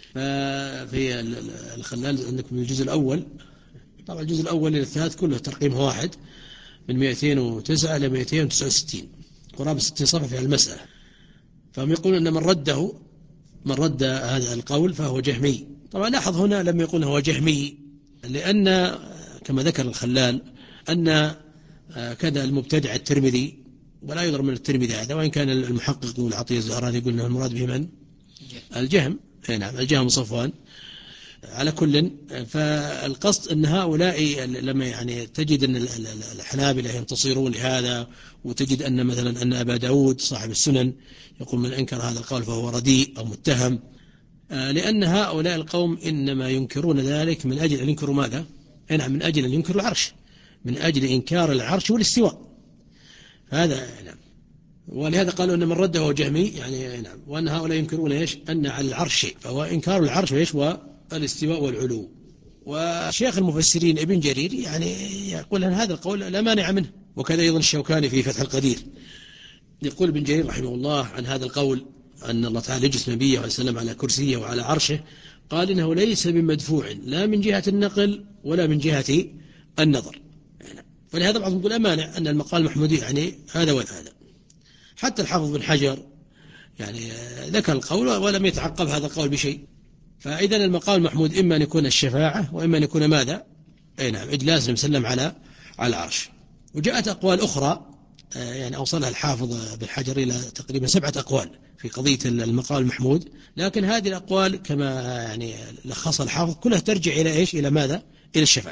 ففي الخلال عندكم الجزء الأول، طبعا الجزء الأول إلى الثالث كله ترقيم واحد من مئتين وتسعة إلى مئتين وتسعة وستين، قرابة ستين صفحة في المسألة. فهم يقولون أن من رده من رد هذا القول فهو جهمي. طبعا لاحظ هنا لم يقول هو جهمي، لأن كما ذكر الخلال أن كذا المبتدع الترمذي، ولا يضر من الترمذي هذا، وإن كان المحقق والعطية الزهراني يقول أنه المراد به من؟ الجهم. نعم الجهم صفوان. على كل، فالقصد أن هؤلاء لما يعني تجد أن الحنابلة ينتصرون لهذا، وتجد أن مثلا أن أبا داود صاحب السنن يقول من أنكر هذا القول فهو رديء أو متهم، لأن هؤلاء القوم إنما ينكرون ذلك من أجل أن ينكروا ماذا؟ نعم من أجل أن ينكروا العرش، من أجل إنكار العرش والاستواء. هذا نعم. ولهذا قالوا أن من رده هو جهمي، يعني نعم. وأن هؤلاء ينكرون إيش؟ أن على العرش شيء، فهو إنكار العرش وإيش؟ والاستواء والعلو. وشيخ المفسرين ابن جرير يعني يقول أن هذا القول لا مانع منه، وكذا أيضا الشوكاني في فتح القدير يقول ابن جرير رحمه الله عن هذا القول أن الله تعالى يجلس نبيه عليه السلام على كرسيه وعلى عرشه، قال إنه ليس من مدفوع لا من جهة النقل ولا من جهة النظر. فلهذا بعضهم يقول أمانع أن المقال المحمودي يعني هذا وهذا. حتى الحافظ بن حجر يعني ذكر القول ولم يتعقب هذا القول بشيء. فإذا المقال المحمود إما أن يكون الشفاعة وإما أن يكون ماذا؟ أي نعم إجلاس المسلم على على العرش. وجاءت أقوال أخرى يعني أوصلها الحافظ بن حجر إلى تقريبا سبعة أقوال في قضية المقال المحمود، لكن هذه الأقوال كما يعني لخص الحافظ كلها ترجع إلى إيش؟ إلى ماذا؟ إلى الشفاعة.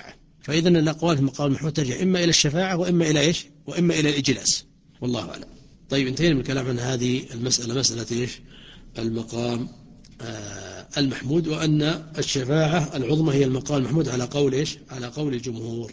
فإذا الأقوال في المقام المحمود ترجع إما إلى الشفاعة وإما إلى إيش وإما إلى الإجلاس، والله أعلم. طيب انتهينا من الكلام عن هذه المسألة، مسألة إيش المقام آه المحمود، وأن الشفاعة العظمى هي المقام المحمود على قول إيش على قول الجمهور.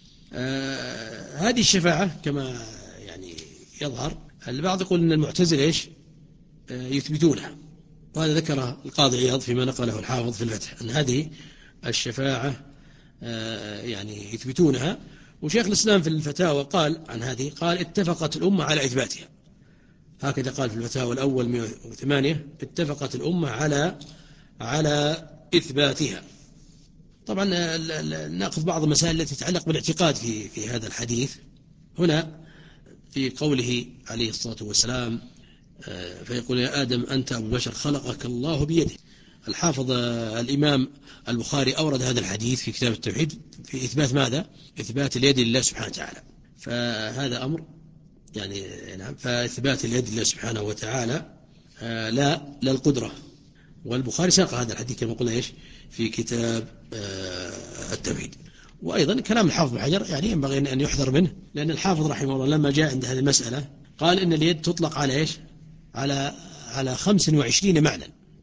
آه هذه الشفاعة كما يعني يظهر، البعض يقول أن المعتزلة إيش آه يثبتونها، وهذا ذكر القاضي عياض فيما نقله الحافظ في الفتح أن هذه الشفاعة آه يعني يثبتونها. وشيخ الإسلام في الفتاوى قال عن هذه، قال اتفقت الأمة على إثباتها، هكذا قال في الفتاوى الأول مئة وثمانية، اتفقت الأمة على على إثباتها. طبعا نأخذ بعض المسائل التي تتعلق بالاعتقاد في في هذا الحديث. هنا في قوله عليه الصلاة والسلام فيقول يا آدم أنت أبو بشر خلقك الله بيده. الحافظ الإمام البخاري أورد هذا الحديث في كتاب التوحيد في إثبات ماذا؟ إثبات اليد لله سبحانه وتعالى. فهذا أمر يعني نعم، فإثبات اليد لله سبحانه وتعالى آه لا لا القدرة. والبخاري ساق هذا الحديث كما قلنا إيش في كتاب آه التوحيد. وأيضا كلام الحافظ بن حجر يعني ينبغي أن يحذر منه، لأن الحافظ رحمه الله لما جاء عند هذه المسألة قال إن اليد تطلق على إيش على على خمس وعشرين معنى،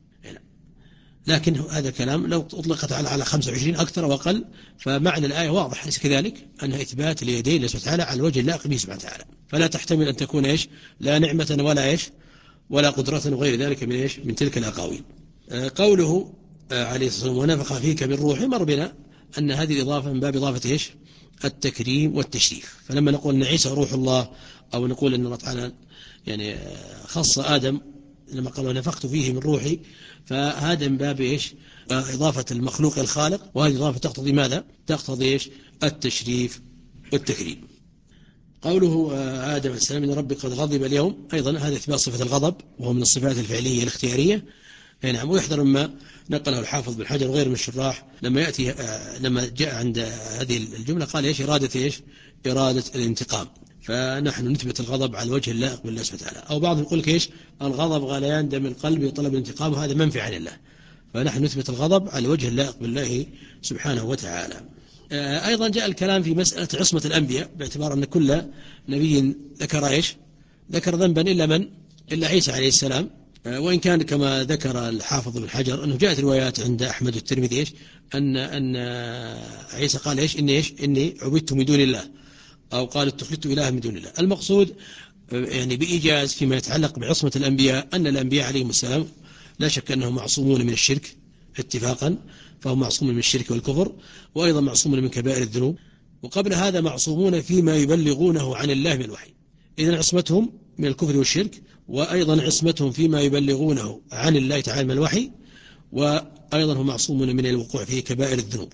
لكن هذا كلام لو أطلقت على على خمسة وعشرين أكثر وأقل، فمعنى الآية واضح ليس كذلك، أنها إثبات اليدين لله سبحانه وتعالى على الوجه اللائق به سبحانه وتعالى، فلا تحتمل أن تكون إيش لا نعمة ولا إيش ولا قدرة وغير ذلك من إيش من تلك الأقاويل. آه قوله آه عليه الصلاة والسلام ونفخ فيك من روحه، مر بنا أن هذه الإضافة من باب إضافة إيش التكريم والتشريف. فلما نقول أن عيسى روح الله، أو نقول أن الله تعالى يعني خص آدم لما قال ونفخت فيه من روحي، فهذا من باب إيش إضافة المخلوق الخالق، وهذه الإضافة تقتضي ماذا؟ تقتضي إيش التشريف والتكريم. قوله آدم عليه السلام إن ربي قد غضب اليوم، أيضا هذا إثبات صفة الغضب، وهو من الصفات الفعلية الاختيارية. نعم. ويحذر مما نقله الحافظ بن حجر وغيره من الشراح لما يأتي لما جاء عند هذه الجملة قال إيش إرادة إيش إرادة الانتقام، فنحن نثبت الغضب على الوجه اللائق بالله سبحانه وتعالى. أو بعض يقول لك إيش الغضب غليان دم القلب وطلب الانتقام، وهذا منفي عن الله، فنحن نثبت الغضب على الوجه اللائق بالله سبحانه وتعالى. أيضا جاء الكلام في مسألة عصمة الأنبياء، باعتبار أن كل نبي ذكر إيش ذكر ذنبا إلا من إلا عيسى عليه السلام، وإن كان كما ذكر الحافظ بن حجر أنه جاءت روايات عند أحمد والترمذي إيش أن أن عيسى قال إيش إني إيش إني عبدت من دون الله، أو قال اتخذت إله من دون الله. المقصود يعني بإيجاز فيما يتعلق بعصمة الأنبياء أن الأنبياء عليهم السلام لا شك أنهم معصومون من الشرك اتفاقا، فهم معصومون من الشرك والكفر، وأيضا معصومون من كبائر الذنوب، وقبل هذا معصومون فيما يبلغونه عن الله من الوحي. إذن عصمتهم من الكفر والشرك، وأيضا عصمتهم فيما يبلغونه عن الله تعالى من الوحي، وأيضا هم معصومون من الوقوع في كبائر الذنوب.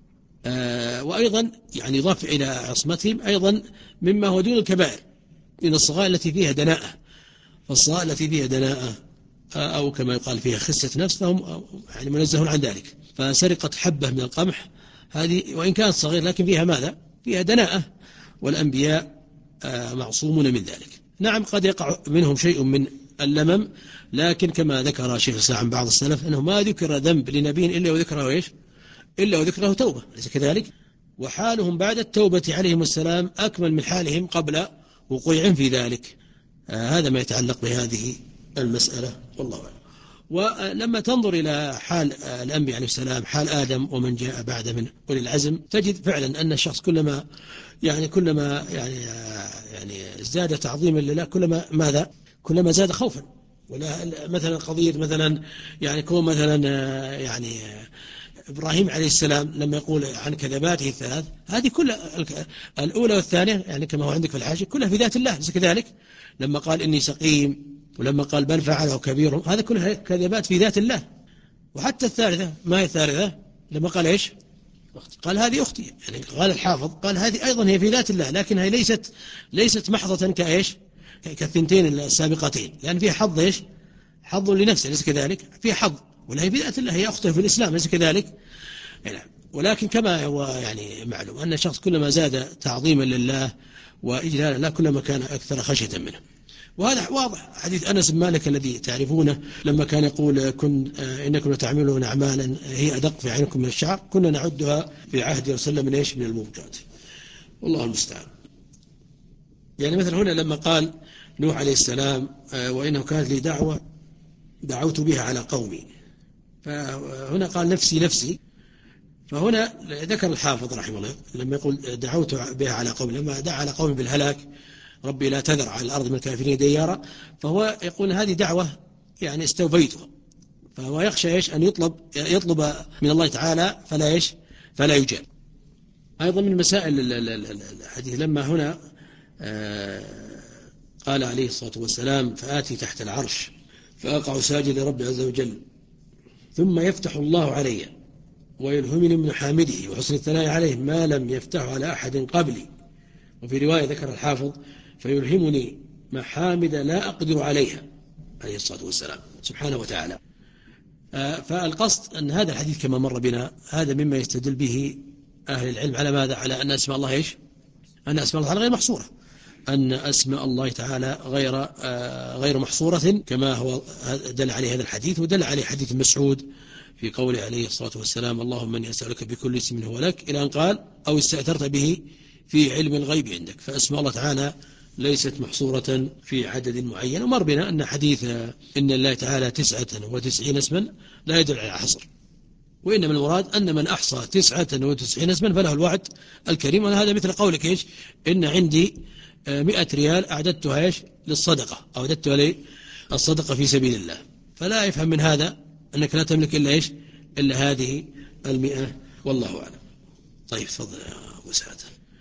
آه وأيضا يعني يضاف إلى عصمتهم أيضا مما هو دون الكبائر من الصغائر التي فيها دناءة، فالصغائر التي فيها دناءة أو كما يقال فيها خسة نفس فهم يعني منزهون عن ذلك. فسرقة حبة من القمح هذه وإن كانت صغيرة لكن فيها ماذا؟ فيها دناءة، والأنبياء آه معصومون من ذلك. نعم قد يقع منهم شيء من اللمم، لكن كما ذكر شيخ الإسلام بعض السلف أنه ما ذكر ذنب لنبي إلا وذكره إيش إلا وذكره توبة، ليس كذلك؟ وحالهم بعد التوبة عليهم السلام أكمل من حالهم قبل وقوعهم في ذلك. آه هذا ما يتعلق بهذه المسألة، والله أعلم. ولما تنظر إلى حال الأنبياء عليه السلام، حال آدم ومن جاء بعد من أولي العزم، تجد فعلا أن الشخص كلما يعني كلما يعني يعني ازداد تعظيما لله كلما ماذا كلما زاد خوفا. ولا مثلا قضية مثلا يعني كون مثلا يعني إبراهيم عليه السلام لما يقول عن كذباته الثلاث، هذه كلها الأولى والثانية يعني كما هو عندك في الحاشية كلها في ذات الله، ليس كذلك؟ لما قال إني سقيم، ولما قال بل فعله كبيرهم، هذا كلها كذبات في ذات الله. وحتى الثالثة، ما هي الثالثة؟ لما قال إيش؟ قال هذه أختي، يعني قال الحافظ قال هذه أيضا هي في ذات الله، لكنها ليست ليست محضة كإيش كالثنتين السابقتين، لأن فيها حظ إيش حظ لنفسه، ليس كذلك؟ فيها حظ، ولا هي في ذات الله، هي أخته في الإسلام، ليس كذلك؟ يعني ولكن كما هو يعني معلوم أن الشخص كلما زاد تعظيما لله وإجلالا له كلما كان أكثر خشية منه. وهذا واضح حديث أنس بن مالك الذي تعرفونه لما كان يقول كن إنكم تعملون أعمالا هي أدق في عينكم من الشعر كنا نعدها في عهد رسول من إيش من الموجات. والله المستعان. يعني مثلا هنا لما قال نوح عليه السلام وإنه كانت لي دعوة دعوت بها على قومي، فهنا قال نفسي نفسي، فهنا ذكر الحافظ رحمه الله لما يقول دعوت بها على قومي لما دعا على قومي بالهلاك ربي لا تذر على الأرض من الكافرين ديارا، فهو يقول هذه دعوة يعني استوفيتها، فهو يخشى إيش أن يطلب يطلب من الله تعالى فلا إيش فلا يجاب. أيضا من مسائل الحديث لما هنا قال عليه الصلاة والسلام فآتي تحت العرش فأقع ساجد لرب عز وجل ثم يفتح الله علي ويلهمني من حامده وحسن الثناء عليه ما لم يفتح على أحد قبلي. وفي رواية ذكر الحافظ فيلهمني محامد لا أقدر عليها عليه الصلاة والسلام سبحانه وتعالى. فالقصد أن هذا الحديث كما مر بنا هذا مما يستدل به أهل العلم على ماذا؟ على أن أسماء الله إيش؟ أن أسماء الله تعالى غير محصورة، أن أسماء الله تعالى غير غير محصورة كما هو دل عليه هذا الحديث، ودل عليه حديث مسعود في قوله عليه الصلاة والسلام اللهم إني أسألك بكل اسم هو لك إلى أن قال أو استأثرت به في علم الغيب عندك. فأسماء الله تعالى ليست محصورة في عدد معين. ومر بنا أن حديث إن الله تعالى تسعة وتسعين اسما لا يدل على حصر، وإنما المراد أن من أحصى تسعة وتسعين اسما فله الوعد الكريم. وهذا مثل قولك إيش إن عندي مئة ريال أعددتها إيش للصدقة أو أعددتها لي الصدقة في سبيل الله، فلا يفهم من هذا أنك لا تملك إلا إيش إلا هذه المئة والله أعلم. طيب تفضل يا أبو سعد.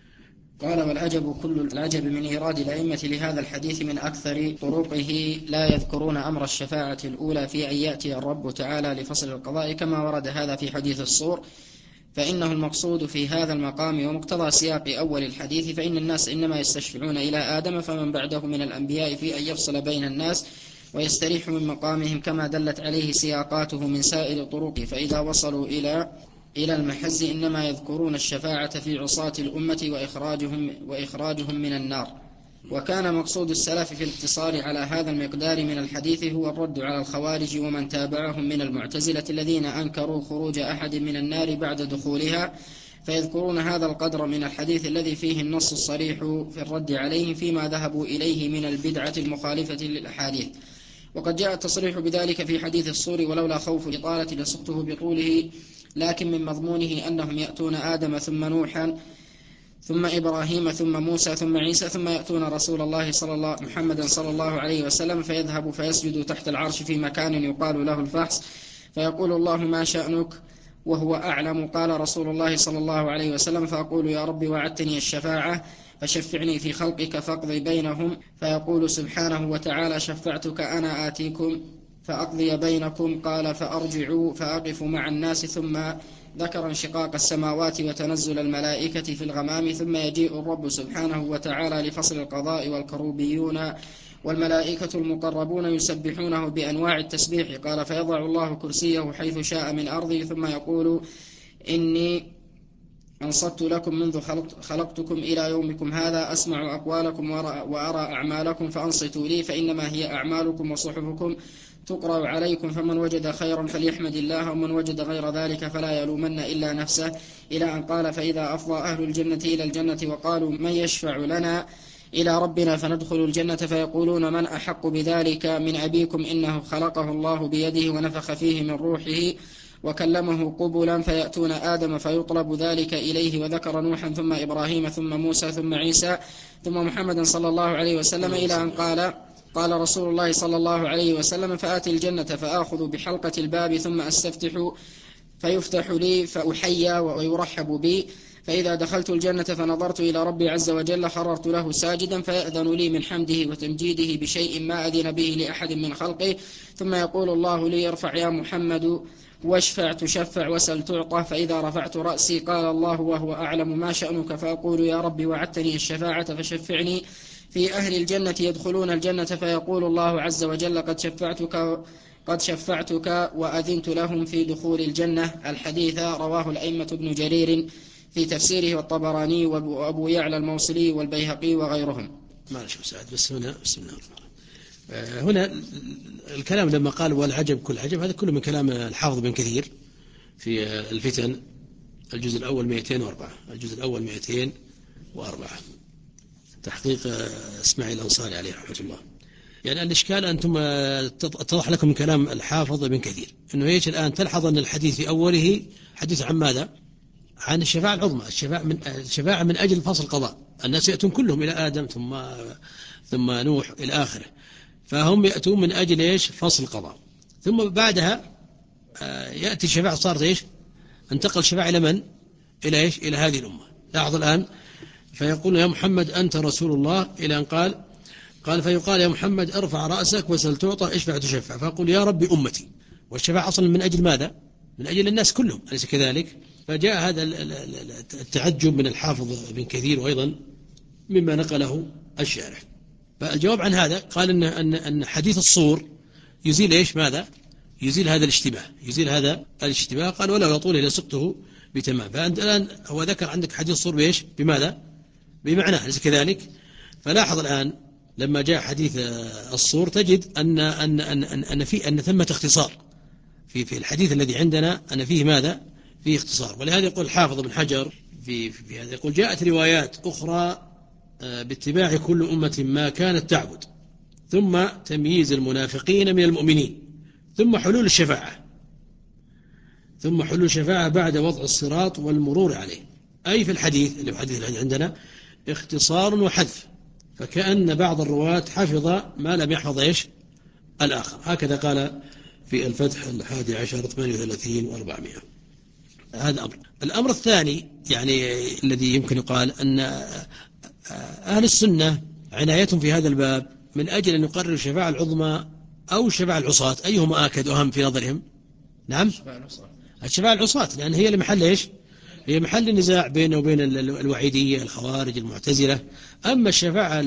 قال والعجب كل العجب من إيراد الأئمة لهذا الحديث من أكثر طرقه لا يذكرون أمر الشفاعة الأولى في أن يأتي الرب تعالى لفصل القضاء كما ورد هذا في حديث الصور، فإنه المقصود في هذا المقام ومقتضى سياق أول الحديث، فإن الناس إنما يستشفعون إلى آدم فمن بعده من الأنبياء في أن يفصل بين الناس ويستريح من مقامهم كما دلت عليه سياقاته من سائر طرقه، فإذا وصلوا إلى إلى المحز إنما يذكرون الشفاعة في عصاة الأمة وإخراجهم, وإخراجهم من النار. وكان مقصود السلف في الاقتصار على هذا المقدار من الحديث هو الرد على الخوارج ومن تابعهم من المعتزلة الذين أنكروا خروج أحد من النار بعد دخولها، فيذكرون هذا القدر من الحديث الذي فيه النص الصريح في الرد عليهم فيما ذهبوا إليه من البدعة المخالفة للأحاديث. وقد جاء التصريح بذلك في حديث الصور ولولا خوف إطالة لصقته بطوله، لكن من مضمونه أنهم يأتون آدم ثم نوحا ثم إبراهيم ثم موسى ثم عيسى ثم يأتون رسول الله صلى الله محمد صلى الله عليه وسلم فيذهب فيسجد تحت العرش في مكان يقال له الفحص، فيقول الله ما شأنك وهو أعلم، قال رسول الله صلى الله عليه وسلم فأقول يا رب وعدتني الشفاعة فشفعني في خلقك فاقضي بينهم، فيقول سبحانه وتعالى شفعتك أنا آتيكم فأقضي بينكم، قال فأرجع فأقف مع الناس، ثم ذكر انشقاق السماوات وتنزل الملائكة في الغمام، ثم يجيء الرب سبحانه وتعالى لفصل القضاء والكروبيون والملائكة المقربون يسبحونه بأنواع التسبيح، قال فيضع الله كرسيه حيث شاء من أرضه ثم يقول إني أنصت لكم منذ خلقتكم إلى يومكم هذا أسمع أقوالكم وأرى أعمالكم فأنصتوا لي فإنما هي أعمالكم وصحفكم تقرأ عليكم، فمن وجد خيرا فليحمد الله ومن وجد غير ذلك فلا يلومن إلا نفسه، إلى أن قال فإذا أفضى أهل الجنة إلى الجنة وقالوا من يشفع لنا إلى ربنا فندخل الجنة فيقولون من أحق بذلك من أبيكم إنه خلقه الله بيده ونفخ فيه من روحه وكلمه قبلا، فيأتون آدم فيطلب ذلك إليه، وذكر نوحا ثم إبراهيم ثم موسى ثم عيسى ثم محمد صلى الله عليه وسلم إلى أن قال قال رسول الله صلى الله عليه وسلم فآتي الجنة فآخذ بحلقة الباب ثم أستفتح فيفتح لي فأحيى ويرحب بي، فإذا دخلت الجنة فنظرت إلى ربي عز وجل خررت له ساجدا فيأذن لي من حمده وتمجيده بشيء ما أذن به لأحد من خلقه، ثم يقول الله لي ارفع يا محمد واشفع تشفع وسل تعطى، فإذا رفعت رأسي قال الله وهو أعلم ما شأنك، فأقول يا ربي وعدتني الشفاعة فشفعني في أهل الجنة يدخلون الجنة، فيقول الله عز وجل قد شفعتك قد شفعتك وأذنت لهم في دخول الجنة. الحديث رواه الأئمة ابن جرير في تفسيره والطبراني وأبو يعلى الموصلي والبيهقي وغيرهم. ما نشوف سعد بس هنا بسم الله هنا الكلام لما قال والعجب كل عجب، هذا كله من كلام الحافظ بن كثير في الفتن الجزء الأول مئتين وأربعة، الجزء الأول مئتين وأربعة، تحقيق إسماعيل الأنصاري عليه رحمة الله. يعني الإشكال أنتم اتضح لكم من كلام الحافظ بن كثير أنه إيش الآن تلحظ أن الحديث في أوله حديث عن ماذا؟ عن الشفاعة العظمى، الشفاعة من الشفاعة من أجل فصل القضاء، الناس يأتون كلهم إلى آدم ثم ثم نوح إلى آخره، فهم يأتون من أجل إيش؟ فصل القضاء. ثم بعدها يأتي الشفاعة، صارت إيش؟ انتقل الشفاعة إلى من؟ إلى إيش؟ إلى هذه الأمة. لاحظ الآن، فيقول يا محمد أنت رسول الله إلى أن قال قال فيقال يا محمد ارفع رأسك وسل تعطى اشفع تشفع، فأقول يا ربي أمتي. والشفاعة أصلا من أجل ماذا؟ من أجل الناس كلهم، أليس كذلك؟ فجاء هذا التعجب من الحافظ بن كثير، وأيضا مما نقله الشارح. فالجواب عن هذا قال أن أن أن حديث الصور يزيل إيش؟ ماذا؟ يزيل هذا الاشتباه، يزيل هذا الاشتباه. قال ولا يطول لسقته بتمام. فأنت الآن هو ذكر عندك حديث الصور بإيش؟ بماذا؟ بمعناه، أليس كذلك؟ فلاحظ الآن لما جاء حديث الصور تجد أن أن أن أن, أن في أن ثمة اختصار في في الحديث الذي عندنا، أن فيه ماذا؟ فيه اختصار. ولهذا يقول الحافظ بن حجر في في هذا، يقول جاءت روايات أخرى باتباع كل أمة ما كانت تعبد، ثم تمييز المنافقين من المؤمنين، ثم حلول الشفاعة، ثم حلول الشفاعة بعد وضع الصراط والمرور عليه. أي في الحديث اللي هو الحديث اللي عندنا اختصار وحذف، فكأن بعض الرواة حفظ ما لم يحفظ إيش؟ الآخر. هكذا قال في الفتح الحادي عشر ثمانية وثلاثين وأربعمائة. هذا أمر. الأمر الثاني يعني الذي يمكن يقال أن أهل السنة عنايتهم في هذا الباب من أجل أن يقرروا الشفاعة العظمى أو الشفاعة العصاة، أيهما آكد وأهم في نظرهم؟ نعم، الشفاعة العصاة، لأن هي المحل إيش؟ هي محل النزاع بينه وبين الوعيدية الخوارج المعتزلة. أما الشفاعة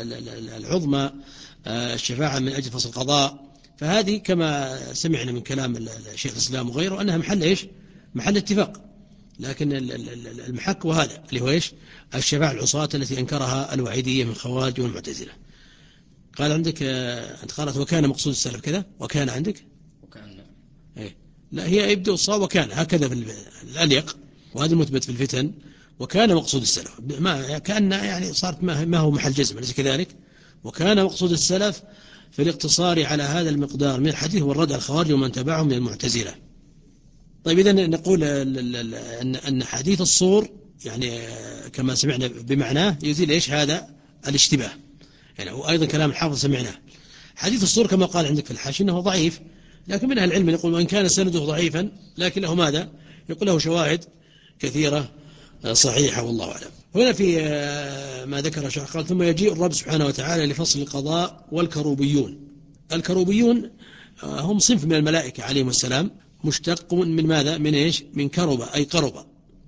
العظمى الشفاعة من أجل فصل القضاء، فهذه كما سمعنا من كلام الشيخ الإسلام وغيره أنها محل إيش؟ محل اتفاق. لكن المحك وهذا اللي هو إيش؟ الشفاعة العصاة التي أنكرها الوعيدية من الخوارج والمعتزلة. قال عندك أنت قالت وكان مقصود السلف كذا، وكان عندك وكان إيه؟ لا، هي يبدأ الصواب وكان هكذا في الأليق، وهذا المثبت في الفتن، وكان مقصود السلف، ما كأن يعني صارت ما هو محل جزم، أليس كذلك؟ وكان مقصود السلف في الاقتصار على هذا المقدار من الحديث والرد على الخوارج ومن تبعهم من المعتزلة. طيب إذن نقول أن أن حديث الصور يعني كما سمعنا بمعناه يزيل إيش؟ هذا الاشتباه. يعني هو أيضا كلام الحافظ سمعناه. حديث الصور كما قال عندك في الحاشية أنه ضعيف، لكن من أهل العلم يقول وإن كان سنده ضعيفا لكن له ماذا؟ يقول له شواهد كثيرة صحيحة والله أعلم. هنا في ما ذكر الشيخ قال ثم يجيء الرب سبحانه وتعالى لفصل القضاء والكروبيون. الكروبيون هم صنف من الملائكة عليهم السلام، مشتق من ماذا؟ من إيش؟ من كربة، أي قربة.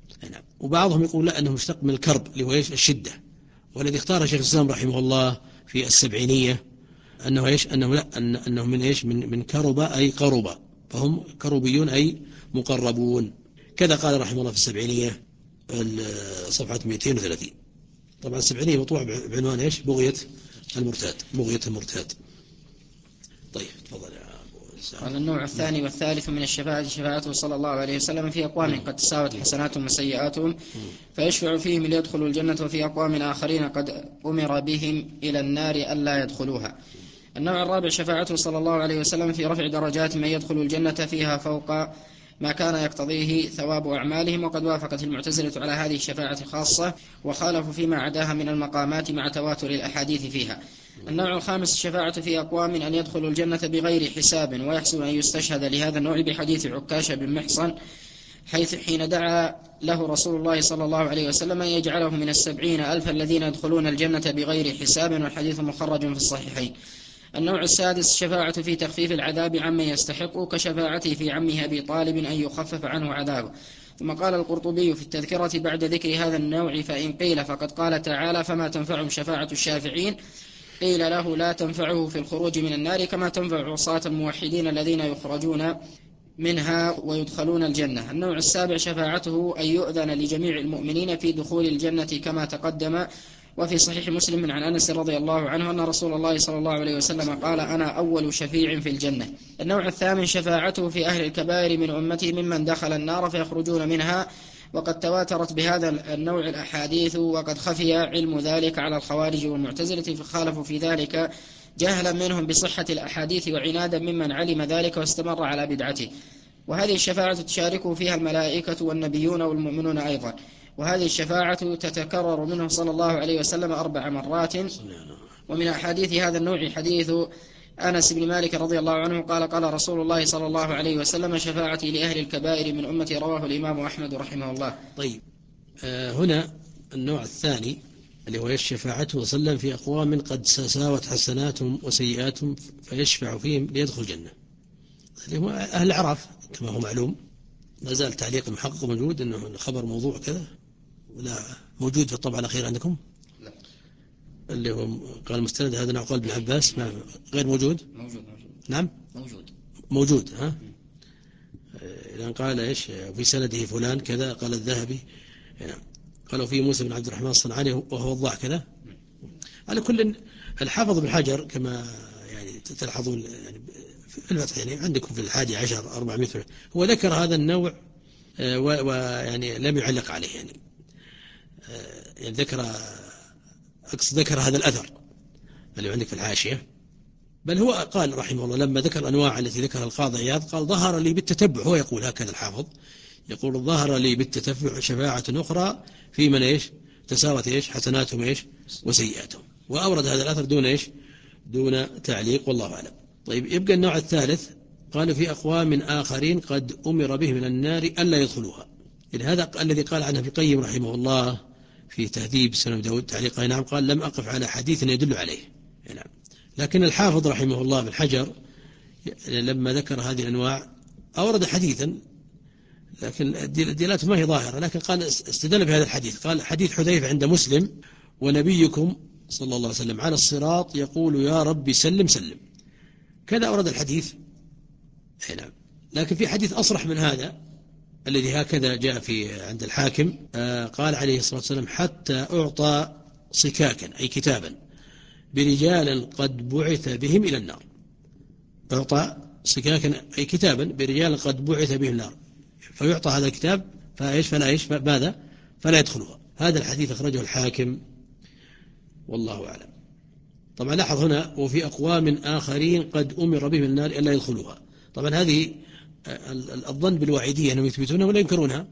وبعضهم يقول لا، أنه مشتق من الكرب اللي هو إيش؟ الشدة. والذي اختار شيخ الإسلام رحمه الله في السبعينية أنه إيش؟ أنه لا، أن أنه من إيش؟ من من كربة أي قربة، فهم كروبيون أي مقربون. كذا قال رحمه الله في السبعينية صفحة مئتين وثلاثين. طبعا السبعينية مطبوع بعنوان إيش؟ بغية المرتاد، بغية المرتاد. طيب تفضل يا قال النوع الثاني والثالث من الشفاعة شفاعته صلى الله عليه وسلم في أقوام قد تساوت حسناتهم وسيئاتهم فيشفع فيهم ليدخلوا الجنة، وفي أقوام آخرين قد أمر بهم إلى النار ألا يدخلوها. النوع الرابع شفاعته صلى الله عليه وسلم في رفع درجات من يدخل الجنة فيها فوق ما كان يقتضيه ثواب أعمالهم، وقد وافقت المعتزلة على هذه الشفاعة خاصة وخالفوا فيما عداها من المقامات مع تواتر الأحاديث فيها. النوع الخامس الشفاعة في أقوام أن يدخلوا الجنة بغير حساب، ويحسن أن يستشهد لهذا النوع بحديث عكاشة بن محصن حيث حين دعا له رسول الله صلى الله عليه وسلم أن يجعله من السبعين ألف الذين يدخلون الجنة بغير حساب، والحديث مخرج في الصحيحين. النوع السادس الشفاعة في تخفيف العذاب عمن يستحق كشفاعته في عمه أبي طالب أن يخفف عنه عذابه. ثم قال القرطبي في التذكرة بعد ذكر هذا النوع فإن قيل فقد قال تعالى فما تنفعهم شفاعة الشافعين، قيل له لا تنفعه في الخروج من النار كما تنفع عصاة الموحدين الذين يخرجون منها ويدخلون الجنة. النوع السابع شفاعته أن يؤذن لجميع المؤمنين في دخول الجنة كما تقدم، وفي صحيح مسلم عن أنس رضي الله عنه أن رسول الله صلى الله عليه وسلم قال أنا أول شفيع في الجنة. النوع الثامن شفاعته في أهل الكبائر من أمته ممن دخل النار فيخرجون منها، وقد تواترت بهذا النوع الأحاديث، وقد خفي علم ذلك على الخوارج والمعتزلة فخالفوا في ذلك جهلا منهم بصحة الأحاديث وعنادا ممن علم ذلك واستمر على بدعته. وهذه الشفاعة تشاركه فيها الملائكة والنبيون والمؤمنون أيضا، وهذه الشفاعة تتكرر منه صلى الله عليه وسلم أربع مرات. ومن أحاديث هذا النوع حديث أنس بن مالك رضي الله عنه قال قال رسول الله صلى الله عليه وسلم شفاعتي لأهل الكبائر من أمتي، رواه الإمام أحمد رحمه الله. طيب، آه هنا النوع الثاني اللي هو الشفاعة صلى الله عليه وسلم في أقوام قد ساوت حسناتهم وسيئاتهم فيشفع فيهم ليدخل الجنة، اللي هو أهل الأعراف كما هو معلوم. ما زال تعليق محقق موجود أنه الخبر موضوع كذا، ولا موجود في الطبعة الأخيرة عندكم؟ لا. اللي هو قال مستند هذا نقول ابن عباس ما غير موجود؟ موجود موجود نعم موجود موجود ها. إذا قال إيش في سنده فلان كذا، قال الذهبي نعم، قالوا في موسى بن عبد الرحمن الصنعاني وهو وضاح كذا. على كل الحافظ بن حجر كما يعني تلاحظون يعني في الفتح يعني عندكم في الحادي عشر أربعمائة، هو ذكر هذا النوع ويعني لم يعلق عليه، يعني يعني ذكر أقصد ذكر هذا الأثر اللي عندك في الحاشية، بل هو قال رحمه الله لما ذكر الأنواع التي ذكرها القاضي عياض قال ظهر لي بالتتبع، هو يقول هكذا الحافظ يقول ظهر لي بالتتبع شفاعة أخرى في من إيش تساوت إيش حسناتهم إيش وسيئاتهم، وأورد هذا الأثر دون إيش دون تعليق والله أعلم. طيب، يبقى النوع الثالث قال في أقوام آخرين قد أمر به من النار ألا يدخلوها، يعني هذا الذي قال عنه ابن القيم رحمه الله في تهذيب سنن داود تعليق نعم، قال لم أقف على حديث يدل عليه نعم. لكن الحافظ رحمه الله بن حجر لما ذكر هذه الأنواع أورد حديثا، لكن الدلالات ما هي ظاهرة، لكن قال استدل بهذا الحديث، قال حديث حذيفة عند مسلم ونبيكم صلى الله عليه وسلم على الصراط يقول يا رب سلم سلم، كذا أورد الحديث نعم. لكن في حديث أصرح من هذا الذي هكذا جاء في عند الحاكم، آه قال عليه الصلاة والسلام حتى أعطى صكاكا أي كتابا برجال قد بعث بهم إلى النار، أعطى صكاكا أي كتابا برجال قد بعث بهم النار فيعطى هذا الكتاب فإيش فلا إيش ماذا فلا يدخلها. هذا الحديث أخرجه الحاكم والله أعلم. طبعا لاحظ هنا وفي أقوام آخرين قد أمر بهم النار ألا يدخلوها، طبعا هذه الظن بالوعيدية أنهم يثبتونها ولا ينكرونها؟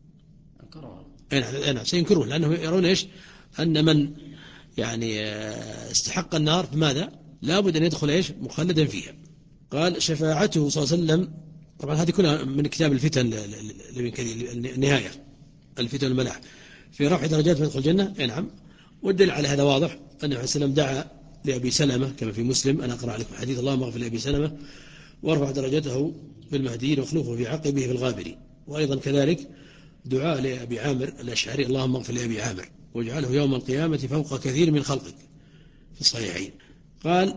أنا سينكرون، لأنهم يرون إيش أن من يعني استحق النار فماذا لابد أن يدخل إيش مخلدا فيها. قال شفاعته صلى الله عليه وسلم، طبعا هذه كلها من كتاب الفتن النهاية الفتن الملاح في رفع درجات من يدخل الجنة نعم. والدليل على هذا واضح أنه عليه السلام دعا لأبي سلمة كما في مسلم، أنا أقرأ عليكم حديث اللهم اغفر لأبي سلمة وارفع درجته في المهديين واخلفه في عقبه في الغابرين، وأيضا كذلك دعاء لأبي عامر الأشعري اللهم اغفر لأبي عامر واجعله يوم القيامة فوق كثير من خلقك في الصحيحين. قال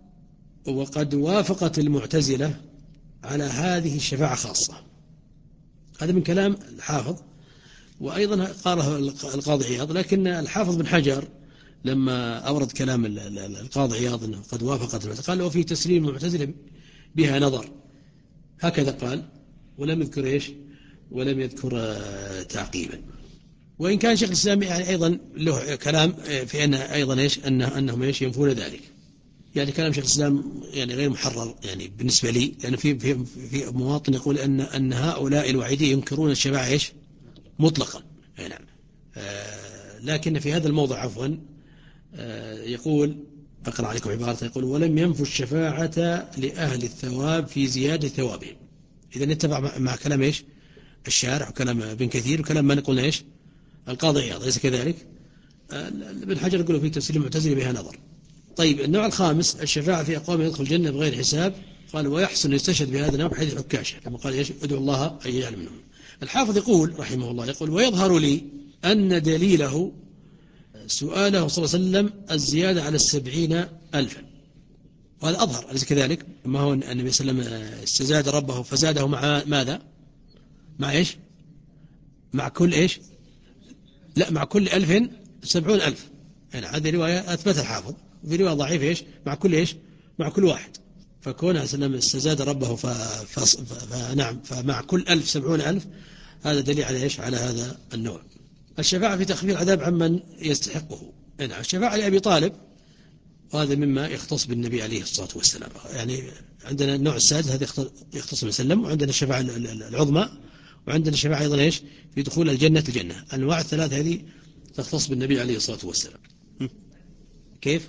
وقد وافقت المعتزلة على هذه الشفاعة خاصة، هذا من كلام الحافظ، وأيضا قاله القاضي عياض، لكن الحافظ بن حجر لما أورد كلام القاضي عياض أنه قد وافقت قال وفي تسليم المعتزلة بها نظر، هكذا قال ولم يذكر إيش ولم يذكر تعقيبا. وإن كان شيخ الإسلام يعني أيضا له كلام في أن أيضا إيش أنه أنهم إيش ينفون ذلك، يعني كلام شيخ الإسلام يعني غير محرر يعني بالنسبة لي، لأن في في في مواطن يقول أن أن هؤلاء الوعيدين ينكرون الشفاعة إيش مطلقا نعم. آه لكن في هذا الموضع عفوا آه يقول أقرأ عليكم عبارة يقول ولم ينفوا الشفاعة لأهل الثواب في زيادة ثوابهم. إذا نتبع مع كلام إيش الشارع وكلام ابن كثير وكلام ما نقول إيش القاضي عياض، ليس كذلك؟ آه ابن حجر يقول في تفسير المعتزلة بها نظر. طيب، النوع الخامس الشفاعة في أقوام يدخل الجنة بغير حساب، قال ويحسن يستشهد بهذا النوع حديث عكاشة كما قال إيش ادعو الله أن يجعل منهم. الحافظ يقول رحمه الله يقول ويظهر لي أن دليله سؤاله صلى الله عليه وسلم الزيادة على السبعين ألفا، وهذا أظهر أليس كذلك؟ ما هو النبي صلى الله عليه وسلم استزاد ربه فزاده مع ماذا مع إيش مع كل إيش لا مع كل ألف سبعون ألف يعني هذه رواية أثبت الحافظ، وفي رواية ضعيفة إيش مع كل إيش مع كل واحد. فكون سلم استزاد ربه ف... ف... فنعم فمع كل ألف سبعون ألف، هذا دليل على إيش على هذا النوع. الشفاعة في تخفيف العذاب عمن يستحقه. نعم الشفاعة لأبي طالب، وهذا مما يختص بالنبي عليه الصلاة والسلام. يعني عندنا النوع السادس هذا يختص بالسلم، وعندنا الشفاعة العظمى، وعندنا الشفاعة أيضا إيش في دخول الجنة الجنة. الأنواع الثلاث هذه تختص بالنبي عليه الصلاة والسلام. كيف؟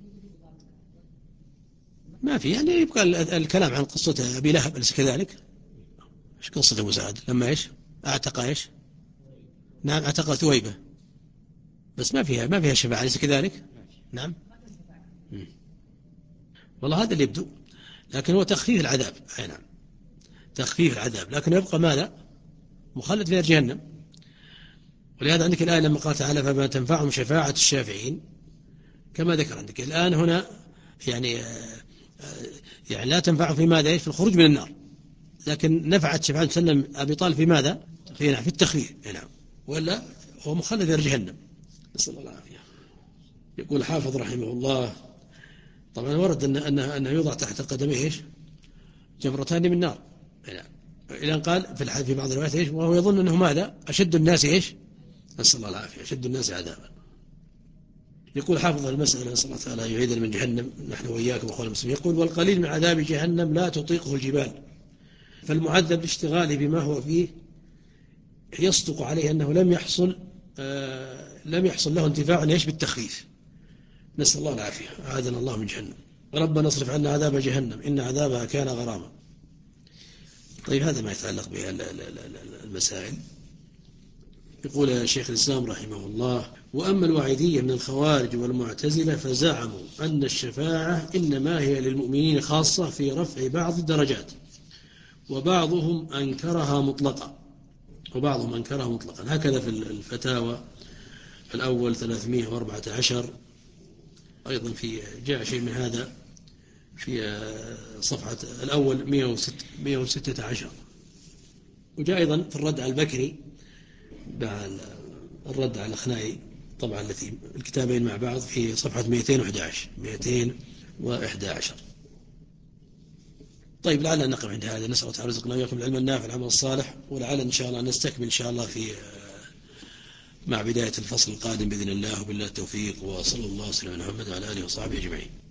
ما في، يعني يبقى الكلام عن قصة أبي لهب أليس كذلك؟ إيش قصة أبو سعد لما إيش أعتق إيش نعم أعتق ثويبة، بس ما فيها ما فيها شفاعة أليس كذلك؟ نعم. مم. والله هذا اللي يبدو، لكن هو تخفيف العذاب. أي نعم تخفيف العذاب، لكن يبقى ماذا؟ مخلد في جهنم. ولهذا عندك الآية لما قال تعالى فما تنفعهم شفاعة الشافعين، كما ذكر عندك الآن هنا يعني يعني لا تنفع في ماذا؟ في الخروج من النار، لكن نفعت شفاعة سلم أبي طالب في ماذا؟ في في التخفيف. نعم ولا هو مخلد في جهنم، نسأل الله العافية. يقول حافظ رحمه الله طبعا ورد أن أنه أنه يوضع تحت قدميه إيش جمرتان من نار. نعم إلى أن قال في الحديث في بعض الروايات إيش وهو يظن أنه ماذا؟ أشد الناس إيش نسأل الله العافية أشد الناس عذابا. يقول حافظ المسألة نسأل الله تعالى يعيدنا من جهنم نحن وإياكم أخوان المسلمين. يقول والقليل من عذاب جهنم لا تطيقه الجبال، فالمعذب لاشتغاله بما هو فيه يصدق عليه أنه لم يحصل آه لم يحصل له انتفاع إيش بالتخفيف. نسأل الله العافية أعاذنا الله من جهنم. ربنا اصرف عنا عذاب جهنم إن عذابها كان غراما. طيب هذا ما يتعلق بالمسائل. يقول شيخ الإسلام رحمه الله وأما الوعيدية من الخوارج والمعتزلة فزعموا أن الشفاعة إنما هي للمؤمنين خاصة في رفع بعض الدرجات، وبعضهم أنكرها مطلقا وبعضهم أنكرها مطلقا هكذا في الفتاوى الأول ثلاثمائة وأربعة عشر. أيضا في جاء شيء من هذا في صفحة الأول مئة وستة عشر. وجاء أيضا في الرد على البكري الرد على الأخنائي طبعا التي الكتابين مع بعض في صفحة مئتين وإحدى عشر. طيب لعلنا نقف عند هذا. نسأل الله تعالى رزقنا وإياكم العلم النافع العمل الصالح، ولعل إن شاء الله نستكمل إن شاء الله في مع بداية الفصل القادم بإذن الله، وبالله التوفيق، وصلى الله وسلم على محمد وعلى آله وصحبه أجمعين.